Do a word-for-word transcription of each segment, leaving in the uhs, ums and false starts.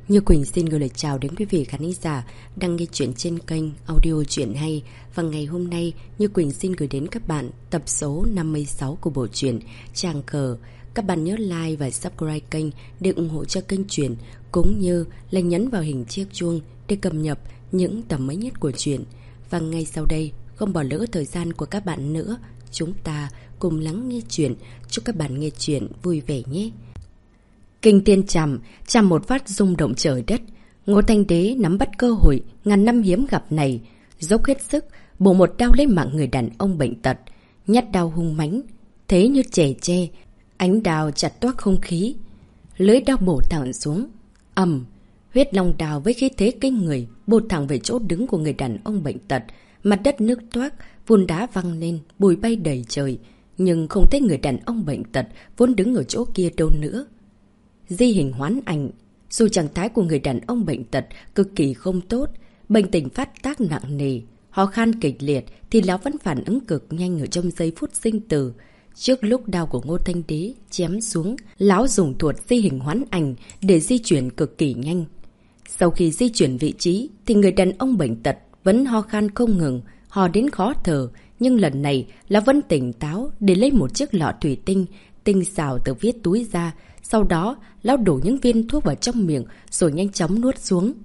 Như Quỳnh xin gửi lời chào đến quý vị khán giả đang nghe chuyện trên kênh audio Chuyện Hay. Và ngày hôm nay, Như Quỳnh xin gửi đến các bạn tập số năm mươi sáu của bộ truyện Tràng Cờ. Các bạn nhớ like và subscribe kênh để ủng hộ cho kênh truyện, cũng như là nhấn vào hình chiếc chuông để cập nhật những tập mới nhất của truyện. Và ngay sau đây, không bỏ lỡ thời gian của các bạn nữa, chúng ta cùng lắng nghe chuyện. Chúc các bạn nghe chuyện vui vẻ nhé. Kinh tiên trầm, trầm một phát rung động trời đất. Ngô Thanh Đế nắm bắt cơ hội ngàn năm hiếm gặp này, dốc hết sức bổ một đao lên mạng người đàn ông bệnh tật. Nhát đao hung mãnh, thế như chẻ tre, ánh đao chặt toác không khí. Lưỡi đao bổ thẳng xuống, ầm, huyết long đao với khí thế kinh người bổ thẳng về chỗ đứng của người đàn ông bệnh tật. Mặt đất nước toác, vụn đá văng lên, bụi bay đầy trời, nhưng không thấy người đàn ông bệnh tật vốn đứng ở chỗ kia đâu nữa. Di hình hoán ảnh, dù trạng thái của người đàn ông bệnh tật cực kỳ không tốt, bệnh tình phát tác nặng nề, ho khan kịch liệt, thì lão vẫn phản ứng cực nhanh ở trong giây phút sinh tử. Trước lúc đao của Ngô Thanh Đế chém xuống, lão dùng thuật di hình hoán ảnh để di chuyển cực kỳ nhanh. Sau khi di chuyển vị trí thì người đàn ông bệnh tật vẫn ho khan không ngừng, ho đến khó thở, nhưng lần này lão vẫn tỉnh táo để lấy một chiếc lọ thủy tinh tinh xảo từ viết túi ra. Sau đó, lão đổ những viên thuốc vào trong miệng rồi nhanh chóng nuốt xuống.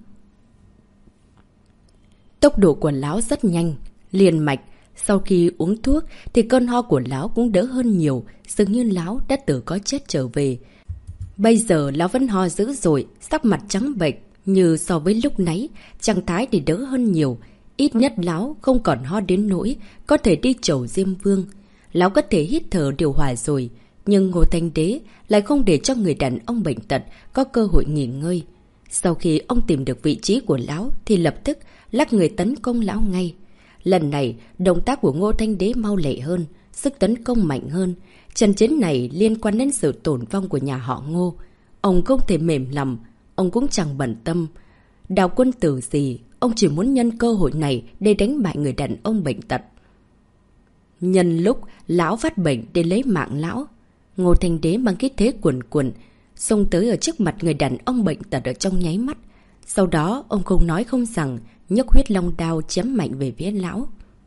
Tốc độ của lão rất nhanh, liền mạch. Sau khi uống thuốc thì cơn ho của lão cũng đỡ hơn nhiều, dường như lão đã từ có chết trở về. Bây giờ lão vẫn ho dữ dội, sắc mặt trắng bệch, như so với lúc nãy, trạng thái thì đỡ hơn nhiều. Ít nhất lão không còn ho đến nỗi có thể đi chầu Diêm Vương. Lão có thể hít thở điều hòa rồi. Nhưng Ngô Thanh Đế lại không để cho người đàn ông bệnh tật có cơ hội nghỉ ngơi. Sau khi ông tìm được vị trí của lão thì lập tức lắc người tấn công lão ngay. Lần này, động tác của Ngô Thanh Đế mau lẹ hơn, sức tấn công mạnh hơn. Trận chiến này liên quan đến sự tổn vong của nhà họ Ngô. Ông không thể mềm lòng, ông cũng chẳng bận tâm đào quân tử gì, ông chỉ muốn nhân cơ hội này để đánh bại người đàn ông bệnh tật. Nhân lúc lão phát bệnh để lấy mạng lão, Ngô Thanh Đế bằng khí thế cuồn cuộn xông tới ở trước mặt người đàn ông bệnh tật ở trong nháy mắt. Sau đó ông không nói không rằng, nhấc huyết long đao chém mạnh về phía lão.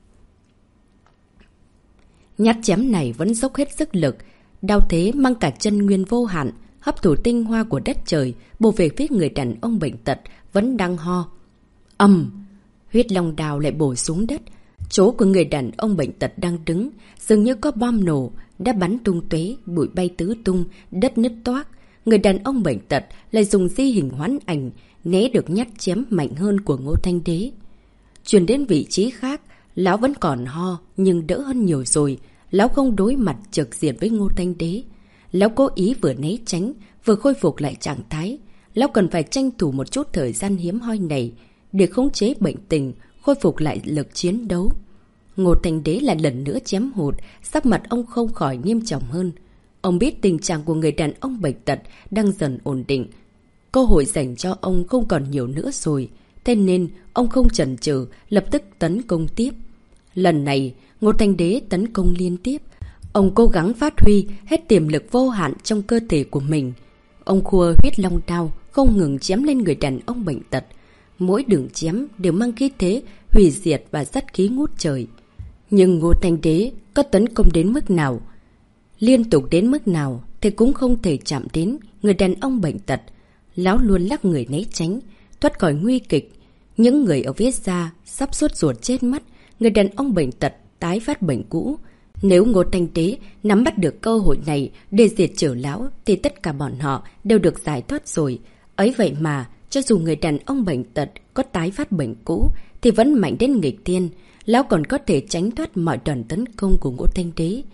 Nhát chém này vẫn dốc hết sức lực, đao thế mang cả chân nguyên vô hạn, hấp thụ tinh hoa của đất trời, bổ về phía người đàn ông bệnh tật vẫn đang ho. Ầm, huyết long đao lại bổ xuống đất. Chỗ của người đàn ông bệnh tật đang đứng dường như có bom nổ đã bắn tung tóe, bụi bay tứ tung, đất nứt toác. Người đàn ông bệnh tật lại dùng di hình hoán ảnh né được nhát chém mạnh hơn của Ngô Thanh Đế. Chuyển đến vị trí khác, lão vẫn còn ho nhưng đỡ hơn nhiều rồi. Lão không đối mặt trực diện với Ngô Thanh Đế. Lão cố ý vừa né tránh vừa khôi phục lại trạng thái. Lão cần phải tranh thủ một chút thời gian hiếm hoi này để khống chế bệnh tình, khôi phục lại lực chiến đấu. Ngô Thanh Đế lại lần nữa chém hụt, sắc mặt ông không khỏi nghiêm trọng hơn. Ông biết tình trạng của người đàn ông bệnh tật đang dần ổn định. Cơ hội dành cho ông không còn nhiều nữa rồi. Thế nên ông không chần chừ, lập tức tấn công tiếp. Lần này, Ngô Thanh Đế tấn công liên tiếp. Ông cố gắng phát huy hết tiềm lực vô hạn trong cơ thể của mình. Ông khua huyết long đao, không ngừng chém lên người đàn ông bệnh tật. Mỗi đường chém đều mang khí thế hủy diệt và sát khí ngút trời. Nhưng Ngô Thanh Đế có tấn công đến mức nào, liên tục đến mức nào thì cũng không thể chạm đến người đàn ông bệnh tật. Lão luôn lắc người né tránh, thoát khỏi nguy kịch. Những người ở phía xa sắp sốt ruột chết mất, người đàn ông bệnh tật tái phát bệnh cũ. Nếu Ngô Thanh Đế nắm bắt được cơ hội này để diệt trừ lão thì tất cả bọn họ đều được giải thoát rồi. Ấy vậy mà, cho dù người đàn ông bệnh tật có tái phát bệnh cũ thì vẫn mạnh đến nghịch thiên. Lão còn có thể tránh thoát mọi đòn tấn công của Ngô Thanh Đế.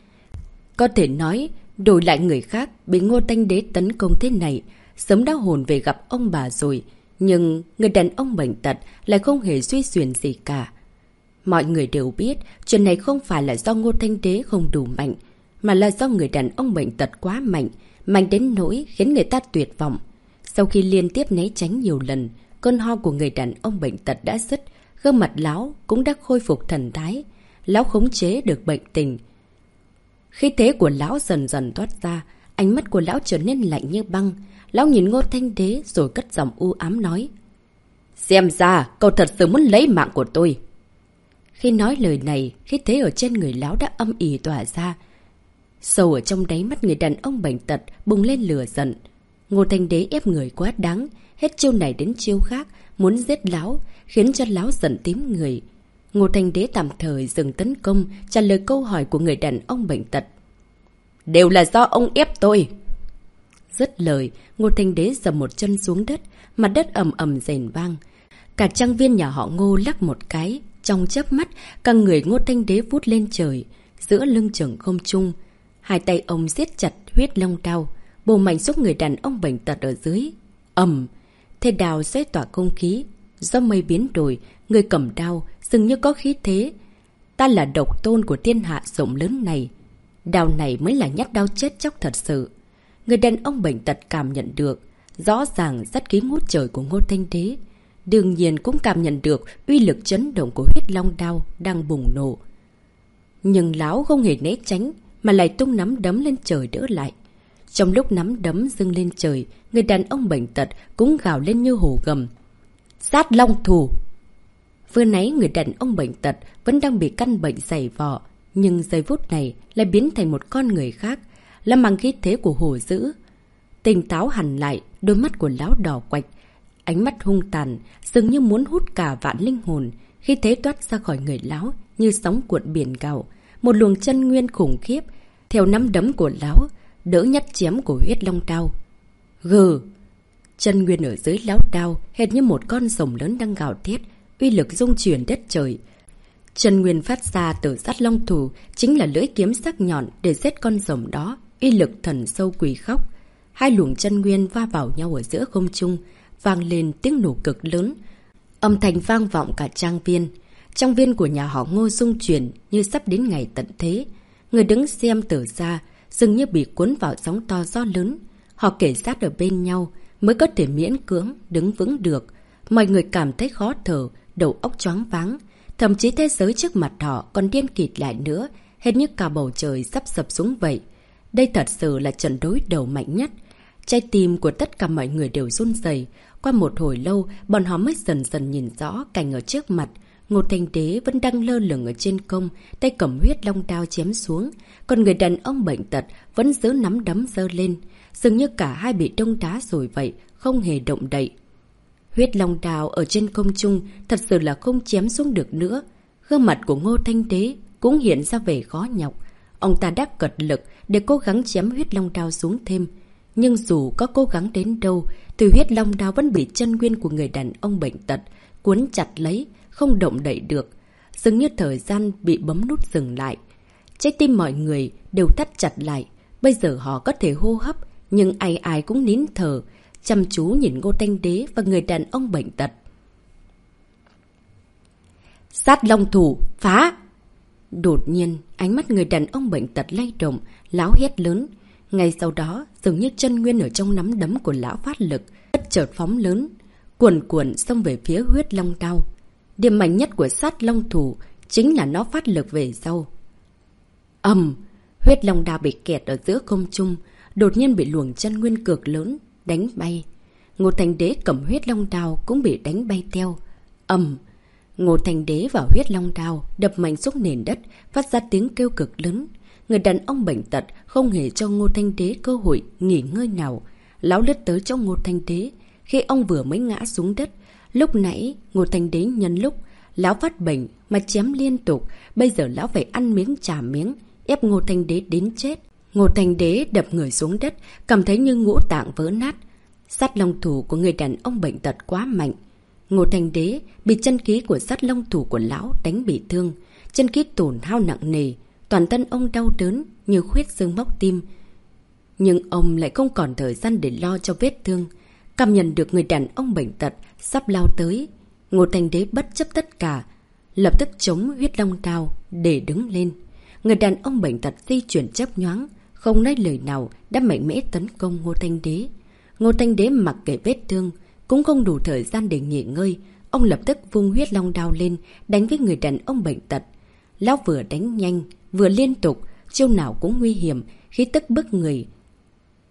Có thể nói, đổi lại người khác bị Ngô Thanh Đế tấn công thế này, sớm đã hồn về gặp ông bà rồi. Nhưng người đàn ông bệnh tật lại không hề suy xuyển gì cả. Mọi người đều biết chuyện này không phải là do Ngô Thanh Đế không đủ mạnh, mà là do người đàn ông bệnh tật quá mạnh, mạnh đến nỗi khiến người ta tuyệt vọng. Sau khi liên tiếp né tránh nhiều lần, cơn ho của người đàn ông bệnh tật đã dứt, gương mặt lão cũng đã khôi phục thần thái. Lão khống chế được bệnh tình. Khí thế của lão dần dần toát ra, ánh mắt của lão trở nên lạnh như băng. Lão nhìn Ngô Thanh Đế rồi cất giọng u ám nói. Xem ra, cậu thật sự muốn lấy mạng của tôi. Khi nói lời này, khí thế ở trên người lão đã âm ỉ tỏa ra. Sâu ở trong đáy mắt người đàn ông bệnh tật bùng lên lửa giận. Ngô Thanh Đế ép người quá đáng, hết chiêu này đến chiêu khác, muốn giết lão, khiến cho lão giận tím người. Ngô Thanh Đế tạm thời dừng tấn công, trả lời câu hỏi của người đàn ông bệnh tật. Đều là do ông ép tôi. Dứt lời, Ngô Thanh Đế dầm một chân xuống đất, mặt đất ầm ầm rền vang. Cả trang viên nhà họ Ngô lắc một cái, trong chớp mắt, cả người Ngô Thanh Đế vút lên trời, giữa lưng chừng không trung. Hai tay ông siết chặt huyết long đao, bổ mạnh xuống người đàn ông bệnh tật ở dưới. Ầm, thế đao xoay tỏa không khí, do mây biến đổi, người cầm đao dường như có khí thế. Ta là độc tôn của thiên hạ rộng lớn này. Đao này mới là nhát đao chết chóc thật sự. Người đàn ông bệnh tật cảm nhận được rõ ràng sát khí ngút trời của Ngô Thanh Đế. Đương nhiên cũng cảm nhận được uy lực chấn động của huyết long đao đang bùng nổ. Nhưng lão không hề né tránh, mà lại tung nắm đấm lên trời đỡ lại. Trong lúc nắm đấm dâng lên trời, người đàn ông bệnh tật cũng gào lên như hổ gầm. Sát long thủ! Vừa nãy người đàn ông bệnh tật vẫn đang bị căn bệnh giày vò, nhưng giây phút này lại biến thành một con người khác, là mang khí thế của hổ dữ. Tỉnh táo hẳn lại, đôi mắt của lão đỏ quạch, ánh mắt hung tàn, dường như muốn hút cả vạn linh hồn. Khi thế toát ra khỏi người lão như sóng cuộn biển gào, một luồng chân nguyên khủng khiếp theo nắm đấm của lão, đỡ nhát chém của huyết long đao. Gừ! Chân nguyên ở dưới lão đao hệt như một con rồng lớn đang gào thét, uy lực rung chuyển đất trời. Chân nguyên phát ra từ sát long thủ chính là lưỡi kiếm sắc nhọn để giết con rồng đó, uy lực thần sâu quỷ khóc. Hai luồng chân nguyên va vào nhau ở giữa không trung, vang lên tiếng nổ cực lớn. Âm thanh vang vọng cả trang viên. Trang viên của nhà họ Ngô rung chuyển như sắp đến ngày tận thế. Người đứng xem từ xa, dường như bị cuốn vào sóng to gió lớn. Họ kể sát ở bên nhau mới có thể miễn cưỡng đứng vững được. Mọi người cảm thấy khó thở, đầu óc choáng váng. Thậm chí thế giới trước mặt họ còn điên kịt lại nữa, hết như cả bầu trời sắp sập xuống vậy. Đây thật sự là trận đối đầu mạnh nhất. Trái tim của tất cả mọi người đều run rẩy. Qua một hồi lâu, bọn họ mới dần dần nhìn rõ cảnh ở trước mặt. Ngô Thanh Đế vẫn đang lơ lửng ở trên không, tay cầm huyết long đao chém xuống. Còn người đàn ông bệnh tật vẫn giữ nắm đấm giơ lên, dường như cả hai bị đông đá rồi vậy, không hề động đậy. Huyết long đao ở trên không trung thật sự là không chém xuống được nữa. Gương mặt của Ngô Thanh Đế cũng hiện ra vẻ khó nhọc. Ông ta đáp cật lực để cố gắng chém huyết long đao xuống thêm. Nhưng dù có cố gắng đến đâu, thì huyết long đao vẫn bị chân nguyên của người đàn ông bệnh tật cuốn chặt lấy, không động đậy được. Dường như thời gian bị bấm nút dừng lại. Trái tim mọi người đều thắt chặt lại. Bây giờ họ có thể hô hấp, nhưng ai ai cũng nín thở, chăm chú nhìn Ngô Thanh Đế và người đàn ông bệnh tật. Sát long thủ, phá! Đột nhiên, ánh mắt người đàn ông bệnh tật lay động, lão hét lớn. Ngay sau đó, dường như chân nguyên ở trong nắm đấm của lão phát lực, bất chợt phóng lớn, cuồn cuộn xông về phía huyết long đao. Điểm mạnh nhất của sát long thủ chính là nó phát lực về sau. Ầm! Huyết long đao bị kẹt ở giữa không trung, đột nhiên bị luồng chân nguyên cực lớn đánh bay. Ngô Thanh Đế cầm huyết long đao cũng bị đánh bay theo. Ầm! Ngô Thanh Đế và huyết long đao đập mạnh xuống nền đất, phát ra tiếng kêu cực lớn. Người đàn ông bệnh tật không hề cho Ngô Thanh Đế cơ hội nghỉ ngơi nào. Lão lướt tới trong Ngô Thanh Đế. Khi ông vừa mới ngã xuống đất, lúc nãy Ngô Thanh Đế nhân lúc lão phát bệnh mà chém liên tục, bây giờ lão phải ăn miếng trả miếng, ép Ngô Thanh Đế đến chết. Ngô Thanh Đế đập người xuống đất, cảm thấy như ngũ tạng vỡ nát. Sát long thủ của người đàn ông bệnh tật quá mạnh. Ngô Thanh Đế bị chân khí của sát long thủ của lão đánh bị thương, chân khí tổn hao nặng nề, toàn thân ông đau đớn như khuyết xương móc tim. Nhưng ông lại không còn thời gian để lo cho vết thương. Cảm nhận được người đàn ông bệnh tật sắp lao tới, Ngô Thanh Đế bất chấp tất cả, lập tức chống huyết long đao để đứng lên. Người đàn ông bệnh tật di chuyển chớp nhoáng, không nói lời nào đã mạnh mẽ tấn công Ngô Thanh Đế. Ngô Thanh Đế mặc kệ vết thương, cũng không đủ thời gian để nghỉ ngơi. Ông lập tức vung huyết long đao lên, đánh với người đàn ông bệnh tật. Lão vừa đánh nhanh, vừa liên tục, chiêu nào cũng nguy hiểm, khí tức bức người.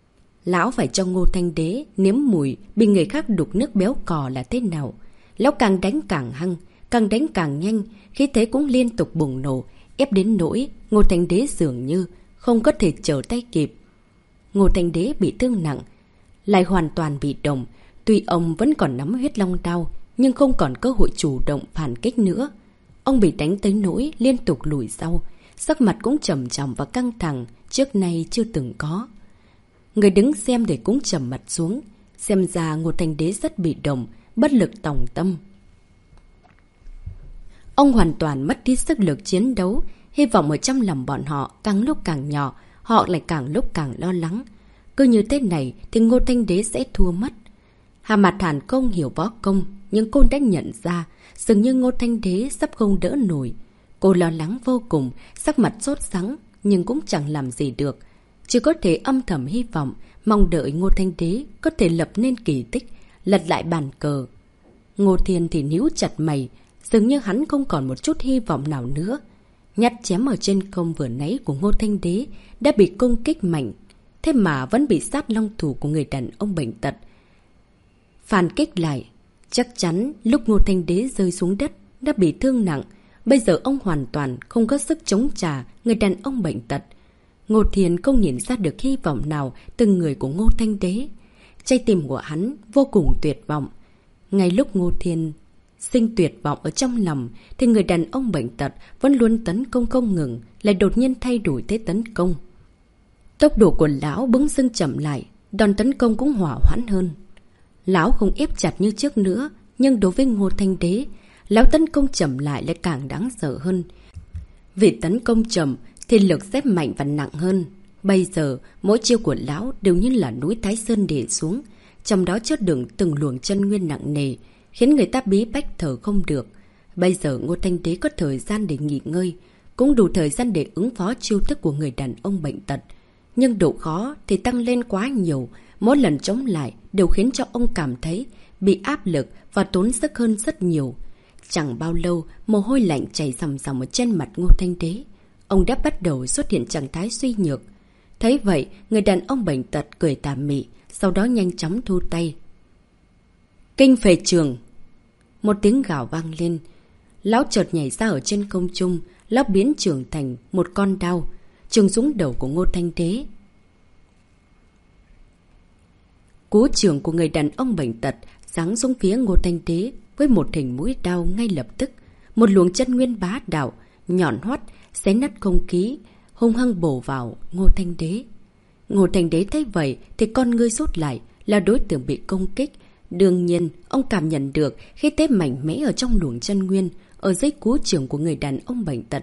Lão phải cho Ngô Thanh Đế nếm mùi bị người khác đục nước béo cò là thế nào. Lão càng đánh càng hăng, càng đánh càng nhanh, khí thế cũng liên tục bùng nổ, ép đến nỗi Ngô Thanh Đế dường như không có thể trở tay kịp. Ngô Thanh Đế bị thương nặng, lại hoàn toàn bị động. Tuy ông vẫn còn nắm huyết long đao, nhưng không còn cơ hội chủ động phản kích nữa. Ông bị đánh tới nỗi liên tục lùi sau, sắc mặt cũng trầm trọng và căng thẳng, trước nay chưa từng có. Người đứng xem để cũng trầm mặt xuống, xem ra Ngô Thanh Đế rất bị động, bất lực tòng tâm. Ông hoàn toàn mất đi sức lực chiến đấu, hy vọng ở trong lòng bọn họ càng lúc càng nhỏ, họ lại càng lúc càng lo lắng. Cứ như thế này thì Ngô Thanh Đế sẽ thua mất. Hà Mạt Hàn không hiểu võ công, nhưng cô đã nhận ra dường như Ngô Thanh Đế sắp không đỡ nổi. Cô lo lắng vô cùng, sắc mặt sốt sắng, nhưng cũng chẳng làm gì được. Chỉ có thể âm thầm hy vọng, mong đợi Ngô Thanh Đế có thể lập nên kỳ tích, lật lại bàn cờ. Ngô Thiên thì níu chặt mày, dường như hắn không còn một chút hy vọng nào nữa. Nhát chém ở trên công vừa nãy của Ngô Thanh Đế đã bị công kích mạnh, thế mà vẫn bị sát long thủ của người đàn ông bệnh tật phản kích lại. Chắc chắn lúc Ngô Thanh Đế rơi xuống đất đã bị thương nặng, bây giờ ông hoàn toàn không có sức chống trả người đàn ông bệnh tật. Ngô Thiên không nhìn ra được hy vọng nào từng người của Ngô Thanh Đế. Trái tim của hắn vô cùng tuyệt vọng. Ngay lúc Ngô Thiên sinh tuyệt vọng ở trong lòng thì người đàn ông bệnh tật vẫn luôn tấn công không ngừng, lại đột nhiên thay đổi thế tấn công. Tốc độ của lão bỗng dưng chậm lại, đòn tấn công cũng hỏa hoãn hơn. Lão không ép chặt như trước nữa, nhưng đối với Ngô Thanh Đế, lão tấn công chậm lại lại càng đáng sợ hơn. Vì tấn công chậm thì lực xếp mạnh và nặng hơn. Bây giờ, mỗi chiêu của lão đều như là núi Thái Sơn đè xuống, trong đó chứa đựng từng luồng chân nguyên nặng nề, khiến người ta bí bách thở không được. Bây giờ Ngô Thanh Đế có thời gian để nghỉ ngơi, cũng đủ thời gian để ứng phó chiêu thức của người đàn ông bệnh tật. Nhưng độ khó thì tăng lên quá nhiều, mỗi lần chống lại đều khiến cho ông cảm thấy bị áp lực và tốn sức hơn rất nhiều. Chẳng bao lâu, mồ hôi lạnh chảy ròng ròng ở trên mặt Ngô Thanh Đế. Ông đã bắt đầu xuất hiện trạng thái suy nhược. Thấy vậy, người đàn ông bệnh tật cười tà mị, sau đó nhanh chóng thu tay. Kinh phệ trường! Một tiếng gào vang lên. Lão chợt nhảy ra ở trên không trung, lão biến trường thành một con đao, trường xuống đầu của Ngô Thanh Đế. Cú trường của người đàn ông bệnh tật giáng xuống phía Ngô Thanh Đế với một hình mũi đao ngay lập tức. Một luồng chân nguyên bá đạo, nhọn hoắt, xé nát không khí, hung hăng bổ vào Ngô Thanh Đế. Ngô Thanh Đế thấy vậy thì con ngươi rút lại, là đối tượng bị công kích. Đương nhiên, ông cảm nhận được khí thế mạnh mẽ ở trong luồng chân nguyên, ở dưới cú trường của người đàn ông bệnh tật.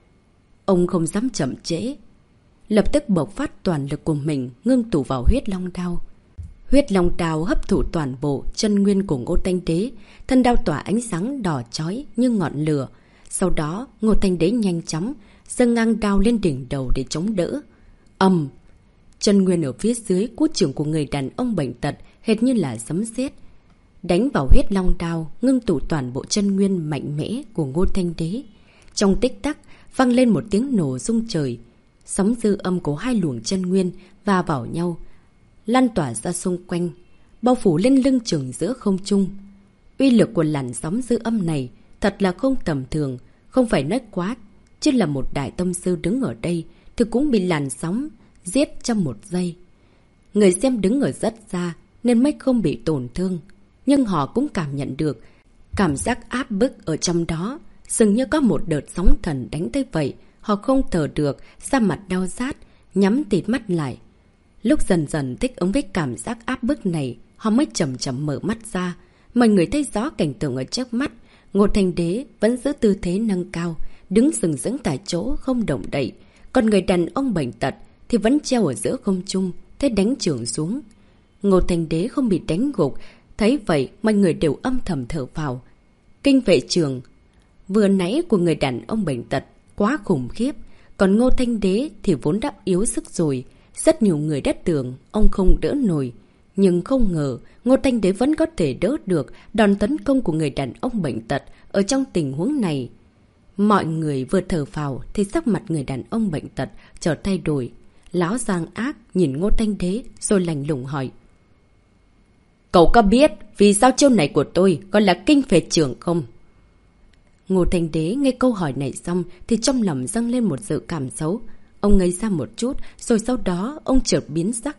Ông không dám chậm trễ, lập tức bộc phát toàn lực của mình, ngưng tụ vào huyết long đao. Huyết long đao hấp thụ toàn bộ chân nguyên của Ngô Thanh Đế, thân đao tỏa ánh sáng đỏ chói như ngọn lửa. Sau đó, Ngô Thanh Đế nhanh chóng giơ ngang đao lên đỉnh đầu để chống đỡ. Ầm! Chân nguyên ở phía dưới cú trường của người đàn ông bệnh tật hệt như là sấm sét, đánh vào huyết long đao, ngưng tụ toàn bộ chân nguyên mạnh mẽ của Ngô Thanh Đế. Trong tích tắc, vang lên một tiếng nổ rung trời. Sóng dư âm của hai luồng chân nguyên va vào nhau, lan tỏa ra xung quanh, bao phủ lên lưng chừng giữa không trung. Uy lực của làn sóng dư âm này thật là không tầm thường, không phải nói quá, chứ là một đại tông sư đứng ở đây thì cũng bị làn sóng giết trong một giây. Người xem đứng ở rất xa nên mới không bị tổn thương, nhưng họ cũng cảm nhận được cảm giác áp bức ở trong đó, dường như có một đợt sóng thần đánh tới vậy. Họ không thở được, da mặt đau rát, nhắm tịt mắt lại. Lúc dần dần thích ứng với cảm giác áp bức này, họ mới chậm chậm mở mắt ra. Mọi người thấy rõ cảnh tượng ở trước mắt. Ngô Thanh Đế vẫn giữ tư thế nâng cao, đứng sừng sững tại chỗ không động đậy. Còn người đàn ông bệnh tật thì vẫn treo ở giữa không trung, thế đánh chưởng xuống. Ngô Thanh Đế không bị đánh gục, thấy vậy mọi người đều âm thầm thở phào. Kinh vệ trường vừa nãy của người đàn ông bệnh tật quá khủng khiếp, còn Ngô Thanh Đế thì vốn đã yếu sức rồi. Rất nhiều người đã tưởng ông không đỡ nổi, nhưng không ngờ Ngô Thanh Đế vẫn có thể đỡ được đòn tấn công của người đàn ông bệnh tật ở trong tình huống này. Mọi người vừa thở phào thì sắc mặt người đàn ông bệnh tật chợt thay đổi. Lão Giang ác nhìn Ngô Thanh Đế rồi lạnh lùng hỏi. Cậu có biết vì sao chiêu này của tôi gọi là kinh phệ trưởng không? Ngô Thanh Đế nghe câu hỏi này xong thì trong lòng dâng lên một dự cảm xấu. Ông ngây ra một chút rồi sau đó ông chợt biến sắc.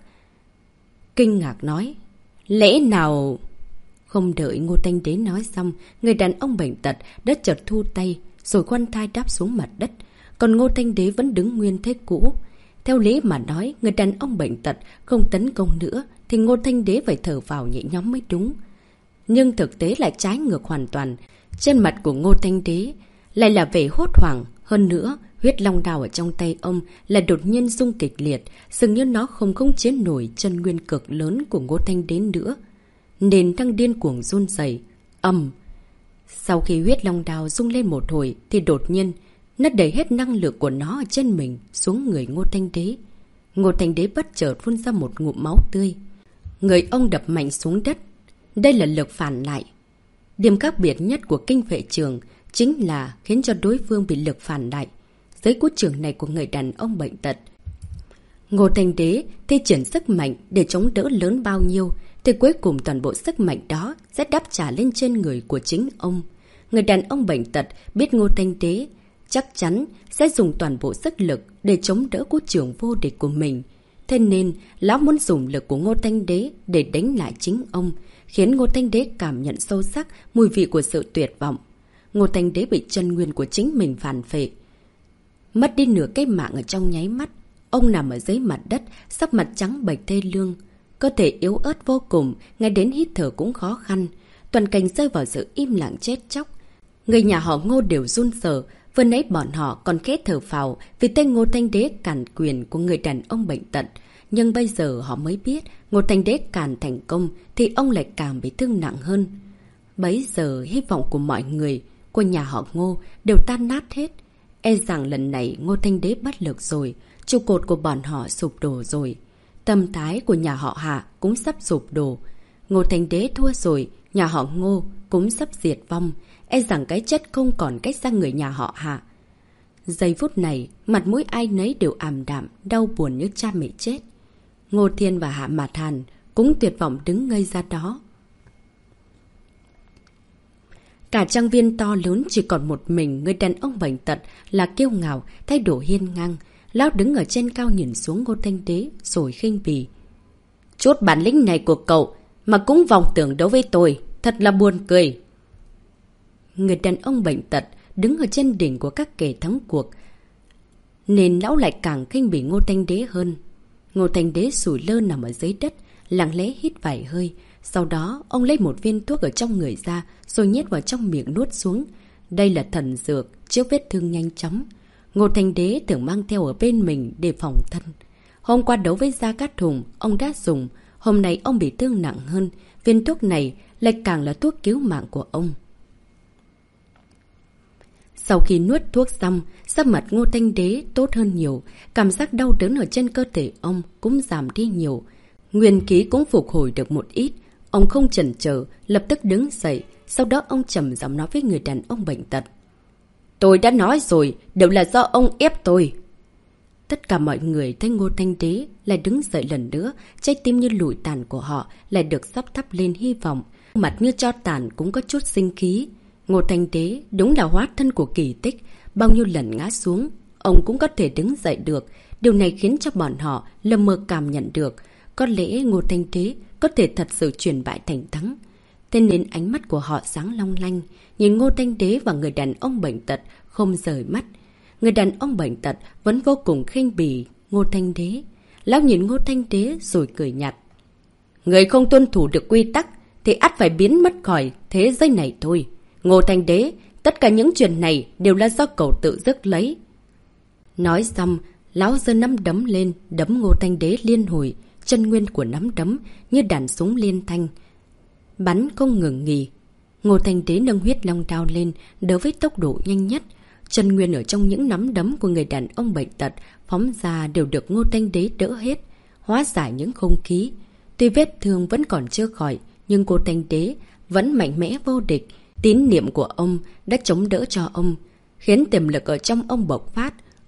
Kinh ngạc nói. Lẽ nào... Không đợi Ngô Thanh Đế nói xong, người đàn ông bệnh tật đã chợt thu tay rồi khoan thai đáp xuống mặt đất. Còn Ngô Thanh Đế vẫn đứng nguyên thế cũ. Theo lý mà nói, người đàn ông bệnh tật không tấn công nữa thì Ngô Thanh Đế phải thở vào nhẹ nhõm mới đúng. Nhưng thực tế lại trái ngược hoàn toàn. Trên mặt của Ngô Thanh Đế lại là vẻ hốt hoảng. Hơn nữa, huyết long đao ở trong tay ông là đột nhiên rung kịch liệt, dường như nó không khống chế nổi chân nguyên cực lớn của Ngô Thanh Đế nữa. Nền đang điên cuồng run rẩy. Ầm. Sau khi huyết long đao rung lên một hồi thì đột nhiên nó đẩy hết năng lượng của nó ở trên mình xuống người Ngô Thanh Đế. Ngô Thanh Đế bất chợt phun ra một ngụm máu tươi. Người ông đập mạnh xuống đất. Đây là lực phản lại. Điểm khác biệt nhất của kinh phệ trường chính là khiến cho đối phương bị lực phản lại. Dưới cú trường này của người đàn ông bệnh tật, Ngô Thanh Đế thi triển sức mạnh để chống đỡ lớn bao nhiêu thì cuối cùng toàn bộ sức mạnh đó sẽ đáp trả lên trên người của chính ông. Người đàn ông bệnh tật biết Ngô Thanh Đế chắc chắn sẽ dùng toàn bộ sức lực để chống đỡ cú trường vô địch của mình. Thế nên, lão muốn dùng lực của Ngô Thanh Đế để đánh lại chính ông, khiến Ngô Thanh Đế cảm nhận sâu sắc mùi vị của sự tuyệt vọng. Ngô Thanh Đế bị chân nguyên của chính mình phản phệ. Mất đi nửa cái mạng ở trong nháy mắt, ông nằm ở dưới mặt đất, sắc mặt trắng bệch thê lương. Cơ thể yếu ớt vô cùng, ngay đến hít thở cũng khó khăn. Toàn cảnh rơi vào sự im lặng chết chóc. Người nhà họ Ngô đều run sợ. Vừa nãy bọn họ còn khẽ thở phào vì tên Ngô Thanh Đế càn quyền của người đàn ông bệnh tật. Nhưng bây giờ họ mới biết Ngô Thanh Đế càn thành công thì ông lại càng bị thương nặng hơn. Bấy giờ hy vọng của mọi người, của nhà họ Ngô đều tan nát hết. E rằng lần này Ngô Thanh Đế bất lực rồi, trụ cột của bọn họ sụp đổ rồi. Tâm thái của nhà họ Hạ cũng sắp sụp đổ. Ngô Thanh Đế thua rồi, nhà họ Ngô cũng sắp diệt vong. E rằng cái chết không còn cách xa người nhà họ Hạ. Giây phút này, mặt mũi ai nấy đều ảm đạm, đau buồn như cha mẹ chết. Ngô Thiên và Hạ Mạt Hàn cũng tuyệt vọng đứng ngây ra đó. Cả trang viên to lớn chỉ còn một mình người đàn ông bệnh tật là kiêu ngạo, thái độ hiên ngang. Lão đứng ở trên cao nhìn xuống Ngô Thanh Đế rồi khinh bỉ. Chút bản lĩnh này của cậu mà cũng vọng tưởng đấu với tôi, thật là buồn cười. Người đàn ông bệnh tật đứng ở trên đỉnh của các kẻ thắng cuộc, nên lão lại càng khinh bỉ Ngô Thanh Đế hơn. Ngô Thanh Đế sủi lơ nằm ở dưới đất, lặng lẽ hít vài hơi. Sau đó ông lấy một viên thuốc ở trong người ra rồi nhét vào trong miệng nuốt xuống. Đây là thần dược chữa vết thương nhanh chóng. Ngô Thanh Đế thường mang theo ở bên mình để phòng thân. Hôm qua đấu với Gia Cát Hùng ông đã dùng. Hôm nay ông bị thương nặng hơn. Viên thuốc này lại càng là thuốc cứu mạng của ông. Sau khi nuốt thuốc xong, sắc mặt Ngô Thanh Đế tốt hơn nhiều. Cảm giác đau đớn ở trên cơ thể ông cũng giảm đi nhiều. Nguyên khí cũng phục hồi được một ít. Ông không chần chờ, lập tức đứng dậy. Sau đó ông trầm giọng nói với người đàn ông bệnh tật. Tôi đã nói rồi, đều là do ông ép tôi. Tất cả mọi người thấy Ngô Thanh Đế lại đứng dậy lần nữa. Trái tim như lụi tàn của họ lại được sắp thắp lên hy vọng. Mặt như cho tàn cũng có chút sinh khí. Ngô Thanh Đế đúng là hóa thân của kỳ tích. Bao nhiêu lần ngã xuống, ông cũng có thể đứng dậy được. Điều này khiến cho bọn họ lờ mờ cảm nhận được. Có lẽ Ngô Thanh Đế có thể thật sự chuyển bại thành thắng. Thế nên ánh mắt của họ sáng long lanh, nhìn Ngô Thanh Đế và người đàn ông bệnh tật không rời mắt. Người đàn ông bệnh tật vẫn vô cùng khinh bỉ Ngô Thanh Đế. Lão nhìn Ngô Thanh Đế rồi cười nhạt. Người không tuân thủ được quy tắc thì ắt phải biến mất khỏi thế giới này thôi. Ngô Thanh Đế, tất cả những chuyện này đều là do cậu tự dứt lấy. Nói xong, lão giơ nắm đấm lên, đấm Ngô Thanh Đế liên hồi. Chân nguyên của nắm đấm như đàn súng liên thanh, bắn không ngừng nghỉ. Ngô Thanh Đế nâng huyết long đao lên, đỡ với tốc độ nhanh nhất. Chân nguyên ở trong những nắm đấm của người đàn ông bệnh tật phóng ra đều được Ngô Thanh Đế đỡ hết, hóa giải những không khí. Tuy vết thương vẫn còn chưa khỏi, nhưng Ngô Thanh Đế vẫn mạnh mẽ vô địch. Tín niệm của ông đã chống đỡ cho ông, khiến tiềm lực ở trong ông bộc phát.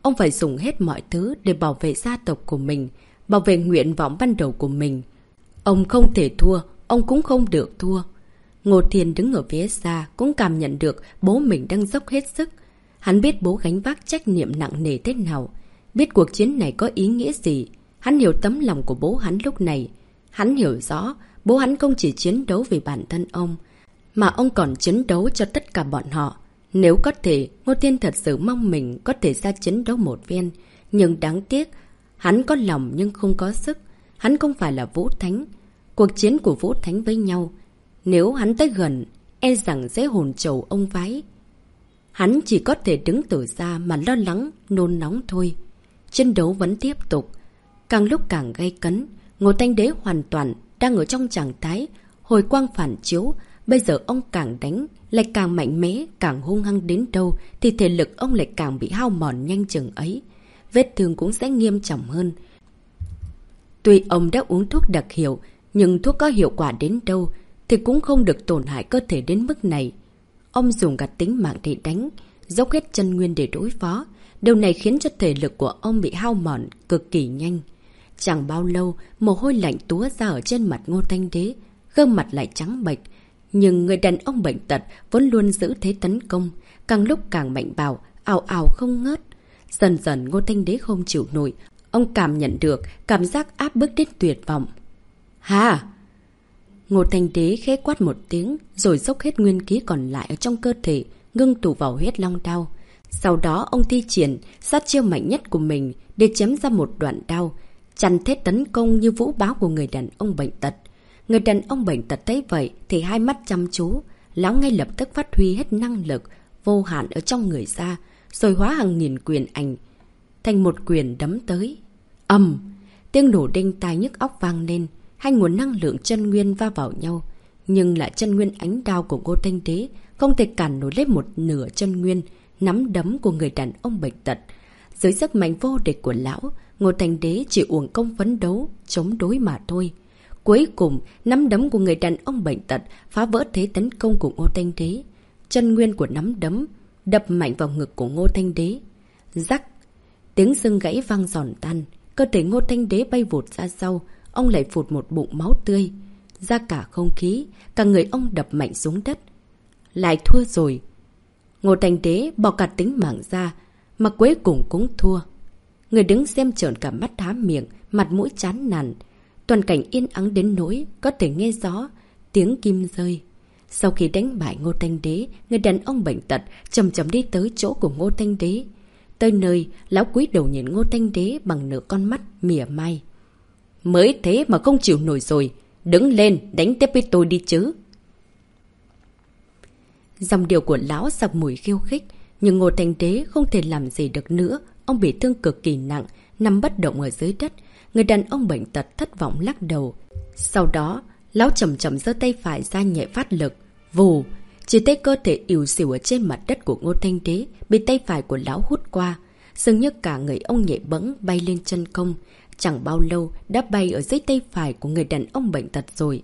Ông phải dùng hết mọi thứ để bảo vệ gia tộc của mình, bảo vệ nguyện vọng ban đầu của mình. Ông không thể thua, ông cũng không được thua. Ngô Thiên đứng ở phía xa cũng cảm nhận được bố mình đang dốc hết sức. Hắn biết bố gánh vác trách nhiệm nặng nề thế nào, biết cuộc chiến này có ý nghĩa gì. Hắn hiểu tấm lòng của bố hắn lúc này. Hắn hiểu rõ bố hắn không chỉ chiến đấu vì bản thân ông, mà ông còn chiến đấu cho tất cả bọn họ. Nếu có thể, Ngô Thiên thật sự mong mình có thể ra chiến đấu một viên. Nhưng đáng tiếc, hắn có lòng nhưng không có sức. Hắn không phải là Vũ Thánh. Cuộc chiến của Vũ Thánh với nhau, nếu hắn tới gần, e rằng sẽ hồn trầu ông vái. Hắn chỉ có thể đứng từ xa mà lo lắng, nôn nóng thôi. Chiến đấu vẫn tiếp tục. Càng lúc càng gay cấn, Ngô Thanh Đế hoàn toàn đang ở trong trạng thái hồi quang phản chiếu. Bây giờ ông càng đánh, lại càng mạnh mẽ, càng hung hăng đến đâu, thì thể lực ông lại càng bị hao mòn nhanh chừng ấy. Vết thương cũng sẽ nghiêm trọng hơn. Tuy ông đã uống thuốc đặc hiệu, nhưng thuốc có hiệu quả đến đâu, thì cũng không được tổn hại cơ thể đến mức này. Ông dùng cả tính mạng để đánh, dốc hết chân nguyên để đối phó. Điều này khiến cho thể lực của ông bị hao mòn cực kỳ nhanh. Chẳng bao lâu, mồ hôi lạnh túa ra ở trên mặt Ngô Thanh Đế, gương mặt lại trắng bệch. Nhưng người đàn ông bệnh tật vẫn luôn giữ thế tấn công, càng lúc càng mạnh bạo, ào ào không ngớt. Dần dần Ngô Thanh Đế không chịu nổi, ông cảm nhận được cảm giác áp bức đến tuyệt vọng. Hà! Ngô Thanh Đế khẽ quát một tiếng, rồi dốc hết nguyên khí còn lại ở trong cơ thể, ngưng tụ vào huyết long đao. Sau đó ông thi triển sát chiêu mạnh nhất của mình để chém ra một đoạn đao, chặn thế tấn công như vũ bão của người đàn ông bệnh tật. Người đàn ông bệnh tật thấy vậy thì hai mắt chăm chú, lão ngay lập tức phát huy hết năng lực vô hạn ở trong người ra, rồi hóa hàng nghìn quyền ảnh thành một quyền đấm tới. Ầm! Tiếng nổ đinh tai nhức óc vang lên, hai nguồn năng lượng chân nguyên va vào nhau, nhưng lại chân nguyên ánh đao của Ngô Thanh Đế không thể cản nổi lên một nửa chân nguyên nắm đấm của người đàn ông bệnh tật. Dưới sức mạnh vô địch của lão, Ngô Thanh Đế chỉ uổng công phấn đấu chống đối mà thôi. Cuối cùng, nắm đấm của người đàn ông bệnh tật phá vỡ thế tấn công của Ngô Thanh Đế. Chân nguyên của nắm đấm đập mạnh vào ngực của Ngô Thanh Đế. Rắc! Tiếng xương gãy vang giòn tan, cơ thể Ngô Thanh Đế bay vụt ra sau, ông lại phụt một bụng máu tươi ra cả không khí, cả người ông đập mạnh xuống đất. Lại thua rồi. Ngô Thanh Đế bỏ cả tính mạng ra, mà cuối cùng cũng thua. Người đứng xem trợn cả mắt há miệng, mặt mũi chán nản. Toàn cảnh yên ắng đến nỗi có thể nghe rõ tiếng kim rơi. Sau khi đánh bại Ngô Thanh Đế, người đàn ông bệnh tật chậm chậm đi tới chỗ của Ngô Thanh Đế. Tới nơi, lão cúi đầu nhìn Ngô Thanh Đế bằng nửa con mắt mỉa mai. Mới thế mà không chịu nổi rồi, đứng lên đánh tiếp với tôi đi chứ. Dòng điệu của lão sặc mùi khiêu khích, nhưng Ngô Thanh Đế không thể làm gì được nữa. Ông bị thương cực kỳ nặng, nằm bất động ở dưới đất. Người đàn ông bệnh tật thất vọng lắc đầu. Sau đó, lão chậm chậm giơ tay phải ra nhẹ phát lực. Vù! Chỉ thấy cơ thể ỉu xìu ở trên mặt đất của Ngô Thanh Đế bị tay phải của lão hút qua. Dường như cả người ông nhẹ bẫng bay lên chân không. Chẳng bao lâu đã bay ở dưới tay phải của người đàn ông bệnh tật rồi.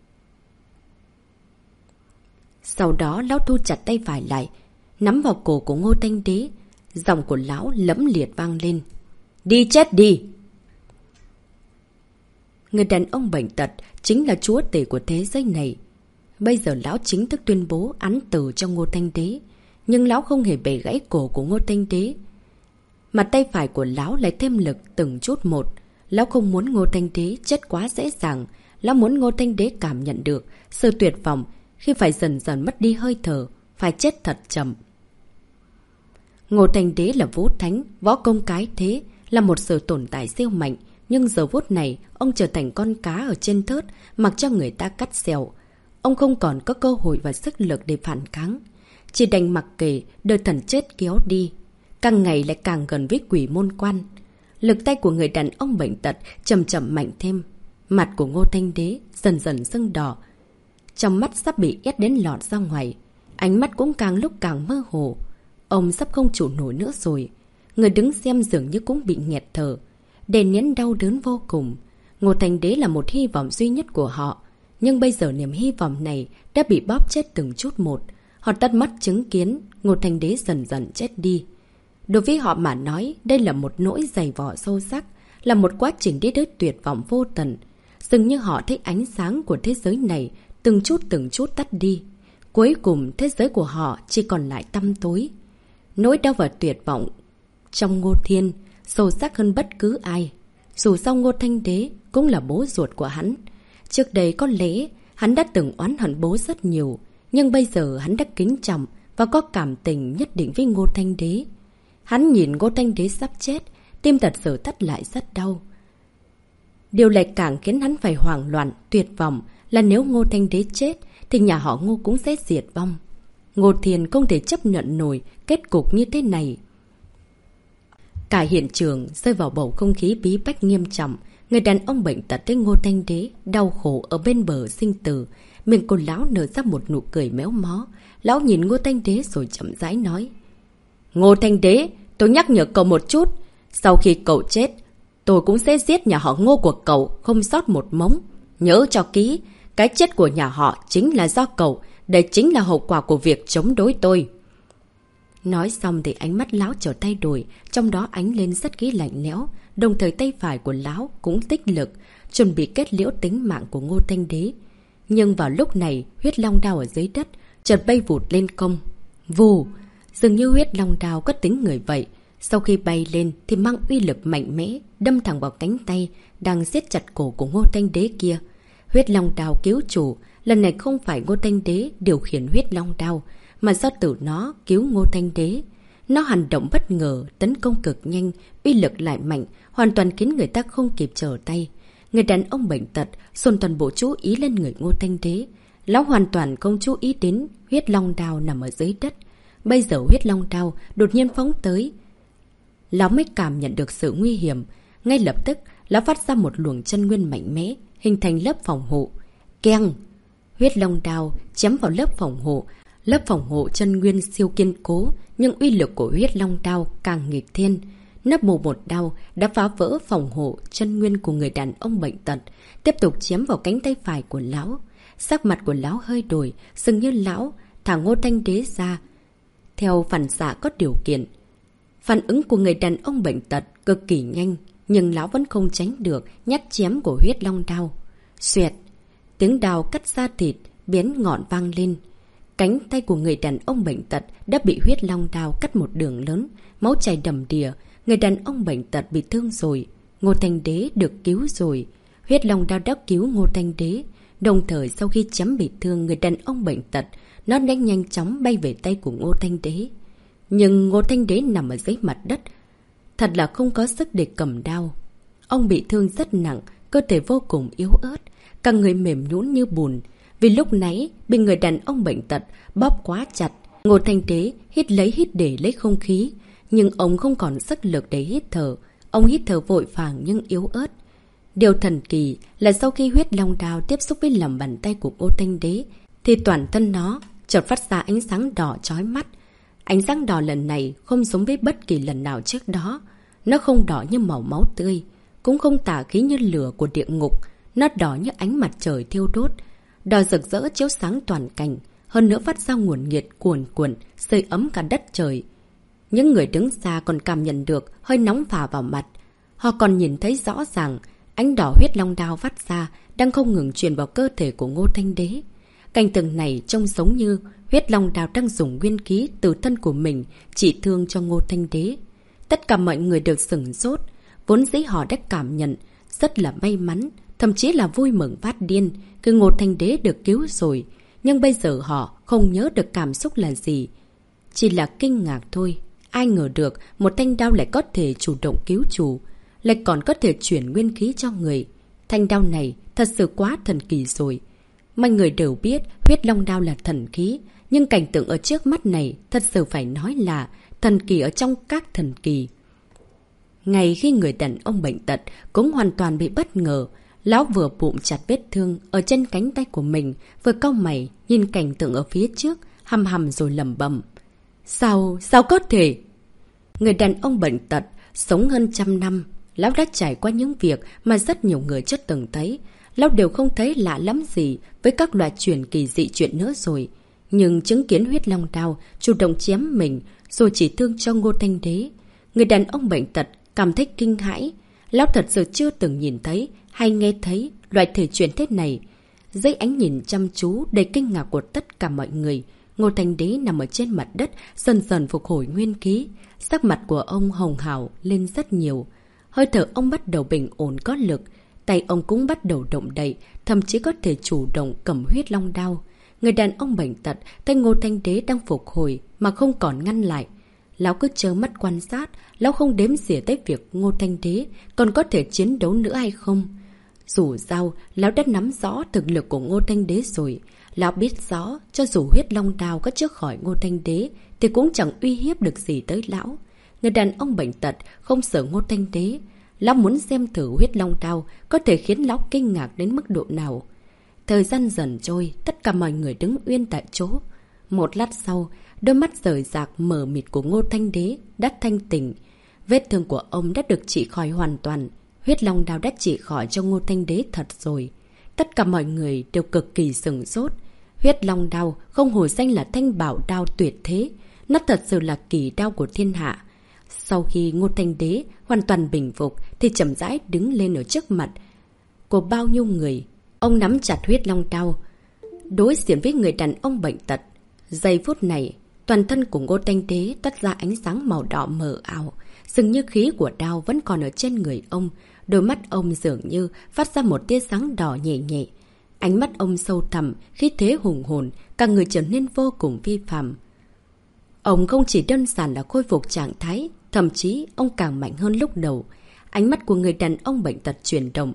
Sau đó lão thu chặt tay phải lại, nắm vào cổ của Ngô Thanh Đế. Giọng của lão lẫm liệt vang lên. Đi chết đi! Người đàn ông bệnh tật chính là chúa tể của thế giới này. Bây giờ lão chính thức tuyên bố án tử cho Ngô Thanh Đế. Nhưng lão không hề bẻ gãy cổ của Ngô Thanh Đế. Mà tay phải của lão lại thêm lực từng chút một. Lão không muốn Ngô Thanh Đế chết quá dễ dàng. Lão muốn Ngô Thanh Đế cảm nhận được sự tuyệt vọng khi phải dần dần mất đi hơi thở, phải chết thật chậm. Ngô Thanh Đế là Vũ Thánh, võ công cái thế, là một sự tồn tại siêu mạnh. Nhưng giờ phút này, ông trở thành con cá ở trên thớt, mặc cho người ta cắt xẻo. Ông không còn có cơ hội và sức lực để phản kháng. Chỉ đành mặc kệ, đời thần chết kéo đi. Càng ngày lại càng gần với quỷ môn quan. Lực tay của người đàn ông bệnh tật chậm chậm mạnh thêm. Mặt của Ngô Thanh Đế dần dần sưng đỏ. Trong mắt sắp bị ép đến lọt ra ngoài. Ánh mắt cũng càng lúc càng mơ hồ. Ông sắp không chủ nổi nữa rồi. Người đứng xem dường như cũng bị nghẹt thở. Đè nén đau đớn vô cùng. Ngô Thanh Đế là một hy vọng duy nhất của họ. Nhưng bây giờ niềm hy vọng này đã bị bóp chết từng chút một. Họ tận mắt chứng kiến Ngô Thanh Đế dần dần chết đi. Đối với họ mà nói, đây là một nỗi dày vò sâu sắc, là một quá trình đi tới tuyệt vọng vô tận. Dường như họ thấy ánh sáng của thế giới này từng chút từng chút tắt đi. Cuối cùng thế giới của họ chỉ còn lại tăm tối. Nỗi đau và tuyệt vọng trong Ngô Thiên sâu sắc hơn bất cứ ai. Dù sao Ngô Thanh Đế cũng là bố ruột của hắn. Trước đây có lẽ hắn đã từng oán hận bố rất nhiều, nhưng bây giờ hắn đã kính trọng và có cảm tình nhất định với Ngô Thanh Đế. Hắn nhìn Ngô Thanh Đế sắp chết, tim thật sự thắt lại rất đau. Điều này càng khiến hắn phải hoảng loạn, tuyệt vọng là nếu Ngô Thanh Đế chết thì nhà họ Ngô cũng sẽ diệt vong. Ngô Thiên không thể chấp nhận nổi kết cục như thế này. Cả hiện trường rơi vào bầu không khí bí bách nghiêm trọng. Người đàn ông bệnh tật với Ngô Thanh Đế đau khổ ở bên bờ sinh tử. Miệng cô lão nở ra một nụ cười méo mó. Lão nhìn Ngô Thanh Đế rồi chậm rãi nói: Ngô Thanh Đế, tôi nhắc nhở cậu một chút. Sau khi cậu chết, tôi cũng sẽ giết nhà họ Ngô của cậu, không sót một mống. Nhớ cho kỹ, cái chết của nhà họ chính là do cậu. Đây chính là hậu quả của việc chống đối tôi. Nói xong thì ánh mắt lão trở thay đổi, trong đó ánh lên rất khí lạnh lẽo. Đồng thời tay phải của lão cũng tích lực, chuẩn bị kết liễu tính mạng của Ngô Thanh Đế. Nhưng vào lúc này, huyết long đao ở dưới đất chợt bay vụt lên không. Vù! Dường như huyết long đao có tính người vậy. Sau khi bay lên thì mang uy lực mạnh mẽ, đâm thẳng vào cánh tay đang siết chặt cổ của Ngô Thanh Đế kia. Huyết long đao cứu chủ, lần này không phải Ngô Thanh Đế điều khiển huyết long đao, mà do tự nó cứu Ngô Thanh Đế. Nó hành động bất ngờ, tấn công cực nhanh, uy lực lại mạnh, hoàn toàn khiến người ta không kịp trở tay. Người đàn ông bệnh tật dồn toàn bộ chú ý lên người Ngô Thanh Đế. Lão hoàn toàn không chú ý đến huyết long đao nằm ở dưới đất. Bây giờ huyết long đao đột nhiên phóng tới. Lão mới cảm nhận được sự nguy hiểm. Ngay lập tức, lão phát ra một luồng chân nguyên mạnh mẽ, hình thành lớp phòng hộ. Keng! Huyết long đao chém vào lớp phòng hộ. Lớp phòng hộ chân nguyên siêu kiên cố, nhưng uy lực của huyết long đao càng nghịch thiên. Nấp mù một đao đã phá vỡ phòng hộ chân nguyên của người đàn ông bệnh tật, tiếp tục chém vào cánh tay phải của lão. Sắc mặt của lão hơi đổi, dường như lão thả Ngô Thanh Đế ra theo phản xạ có điều kiện. Phản ứng của người đàn ông bệnh tật cực kỳ nhanh, nhưng lão vẫn không tránh được nhát chém của huyết long đao. Xoẹt! Tiếng đao cắt da thịt, biến ngọn vang lên. Cánh tay của người đàn ông bệnh tật đã bị huyết long đao cắt một đường lớn, máu chảy đầm đìa. Người đàn ông bệnh tật bị thương rồi. Ngô Thanh Đế được cứu rồi. Huyết long đao đã cứu Ngô Thanh Đế. Đồng thời sau khi chém bị thương người đàn ông bệnh tật, nó đã nhanh chóng bay về tay của Ngô Thanh Đế. Nhưng Ngô Thanh Đế nằm ở dưới mặt đất, thật là không có sức để cầm đao. Ông bị thương rất nặng, cơ thể vô cùng yếu ớt, cả người mềm nhũn như bùn. Vì lúc nãy bị người đàn ông bệnh tật bóp quá chặt, Ngô Thanh Đế hít lấy hít để lấy không khí, nhưng ông không còn sức lực để hít thở. Ông hít thở vội vàng nhưng yếu ớt. Điều thần kỳ là sau khi huyết long đao tiếp xúc với lòng bàn tay của Ngô Thanh Đế, thì toàn thân nó chợt phát ra ánh sáng đỏ chói mắt. Ánh sáng đỏ lần này không giống với bất kỳ lần nào trước đó. Nó không đỏ như màu máu tươi, cũng không tả khí như lửa của địa ngục. Nó đỏ như ánh mặt trời thiêu đốt, đỏ rực rỡ chiếu sáng toàn cảnh, hơn nữa phát ra nguồn nhiệt cuồn cuộn, sưởi ấm cả đất trời. Những người đứng xa còn cảm nhận được hơi nóng phả vào mặt. Họ còn nhìn thấy rõ ràng ánh đỏ huyết long đao phát ra đang không ngừng truyền vào cơ thể của Ngô Thanh Đế. Cảnh tượng này trông giống như huyết long đao đang dùng nguyên khí từ thân của mình trị thương cho Ngô Thanh Đế. Tất cả mọi người đều sửng sốt. Vốn dĩ họ đã cảm nhận rất là may mắn, thậm chí là vui mừng phát điên khi Ngô Thanh Đế được cứu rồi. Nhưng bây giờ họ không nhớ được cảm xúc là gì, chỉ là kinh ngạc thôi. Ai ngờ được một thanh đao lại có thể chủ động cứu chủ, lại còn có thể chuyển nguyên khí cho người. Thanh đao này thật sự quá thần kỳ rồi. Mọi người đều biết huyết long đao là thần khí, nhưng cảnh tượng ở trước mắt này thật sự phải nói là thần kỳ ở trong các thần kỳ. Ngay khi người đàn ông bệnh tật cũng hoàn toàn bị bất ngờ, lão vừa bụng chặt vết thương ở trên cánh tay của mình, vừa cau mày nhìn cảnh tượng ở phía trước, hăm hăm rồi lẩm bẩm. Sao, sao có thể? Người đàn ông bệnh tật sống hơn trăm năm, lão đã trải qua những việc mà rất nhiều người chưa từng thấy. Lão đều không thấy lạ lắm gì với các loại truyền kỳ dị chuyện nữa rồi. Nhưng chứng kiến huyết long đao chủ động chém mình rồi chỉ thương cho Ngô Thanh Đế, người đàn ông bệnh tật cảm thấy kinh hãi. Lão thật sự chưa từng nhìn thấy hay nghe thấy loại thể chuyện thế này. Dưới ánh nhìn chăm chú đầy kinh ngạc của tất cả mọi người, Ngô Thanh Đế nằm ở trên mặt đất dần dần phục hồi nguyên khí. Sắc mặt của ông hồng hào lên rất nhiều. Hơi thở ông bắt đầu bình ổn có lực. Tay ông cũng bắt đầu động đậy, thậm chí có thể chủ động cầm huyết long đao. Người đàn ông bệnh tật thấy Ngô Thanh Đế đang phục hồi mà không còn ngăn lại. Lão cứ trơ mắt quan sát. Lão không đếm xỉa tới việc Ngô Thanh Đế còn có thể chiến đấu nữa hay không. Dù sao, lão đã nắm rõ thực lực của Ngô Thanh Đế rồi. Lão biết rõ, cho dù huyết long đao có chữa khỏi Ngô Thanh Đế thì cũng chẳng uy hiếp được gì tới lão. Người đàn ông bệnh tật không sợ Ngô Thanh Đế. Lão muốn xem thử huyết long đao có thể khiến lão kinh ngạc đến mức độ nào. Thời gian dần trôi, tất cả mọi người đứng uyên tại chỗ. Một lát sau, đôi mắt rời rạc mờ mịt của Ngô Thanh Đế đã thanh tỉnh. Vết thương của ông đã được trị khỏi hoàn toàn. Huyết long đao đã trị khỏi cho Ngô Thanh Đế thật rồi. Tất cả mọi người đều cực kỳ sửng sốt. Huyết long đao không hổ danh là thanh bảo đao tuyệt thế. Nó thật sự là kỳ đao của thiên hạ. Sau khi Ngô Thanh Đế hoàn toàn bình phục thì chậm rãi đứng lên ở trước mặt của bao nhiêu người. Ông nắm chặt huyết long đao, đối diện với người đàn ông bệnh tật. Giây phút này, toàn thân của Ngô Thanh Đế toát ra ánh sáng màu đỏ mờ ảo. Dường như khí của đao vẫn còn ở trên người ông. Đôi mắt ông dường như phát ra một tia sáng đỏ nhẹ nhẹ. Ánh mắt ông sâu thẳm, khí thế hùng hồn, cả người trở nên vô cùng vi phạm. Ông không chỉ đơn giản là khôi phục trạng thái, thậm chí ông càng mạnh hơn lúc đầu. Ánh mắt của người đàn ông bệnh tật chuyển động.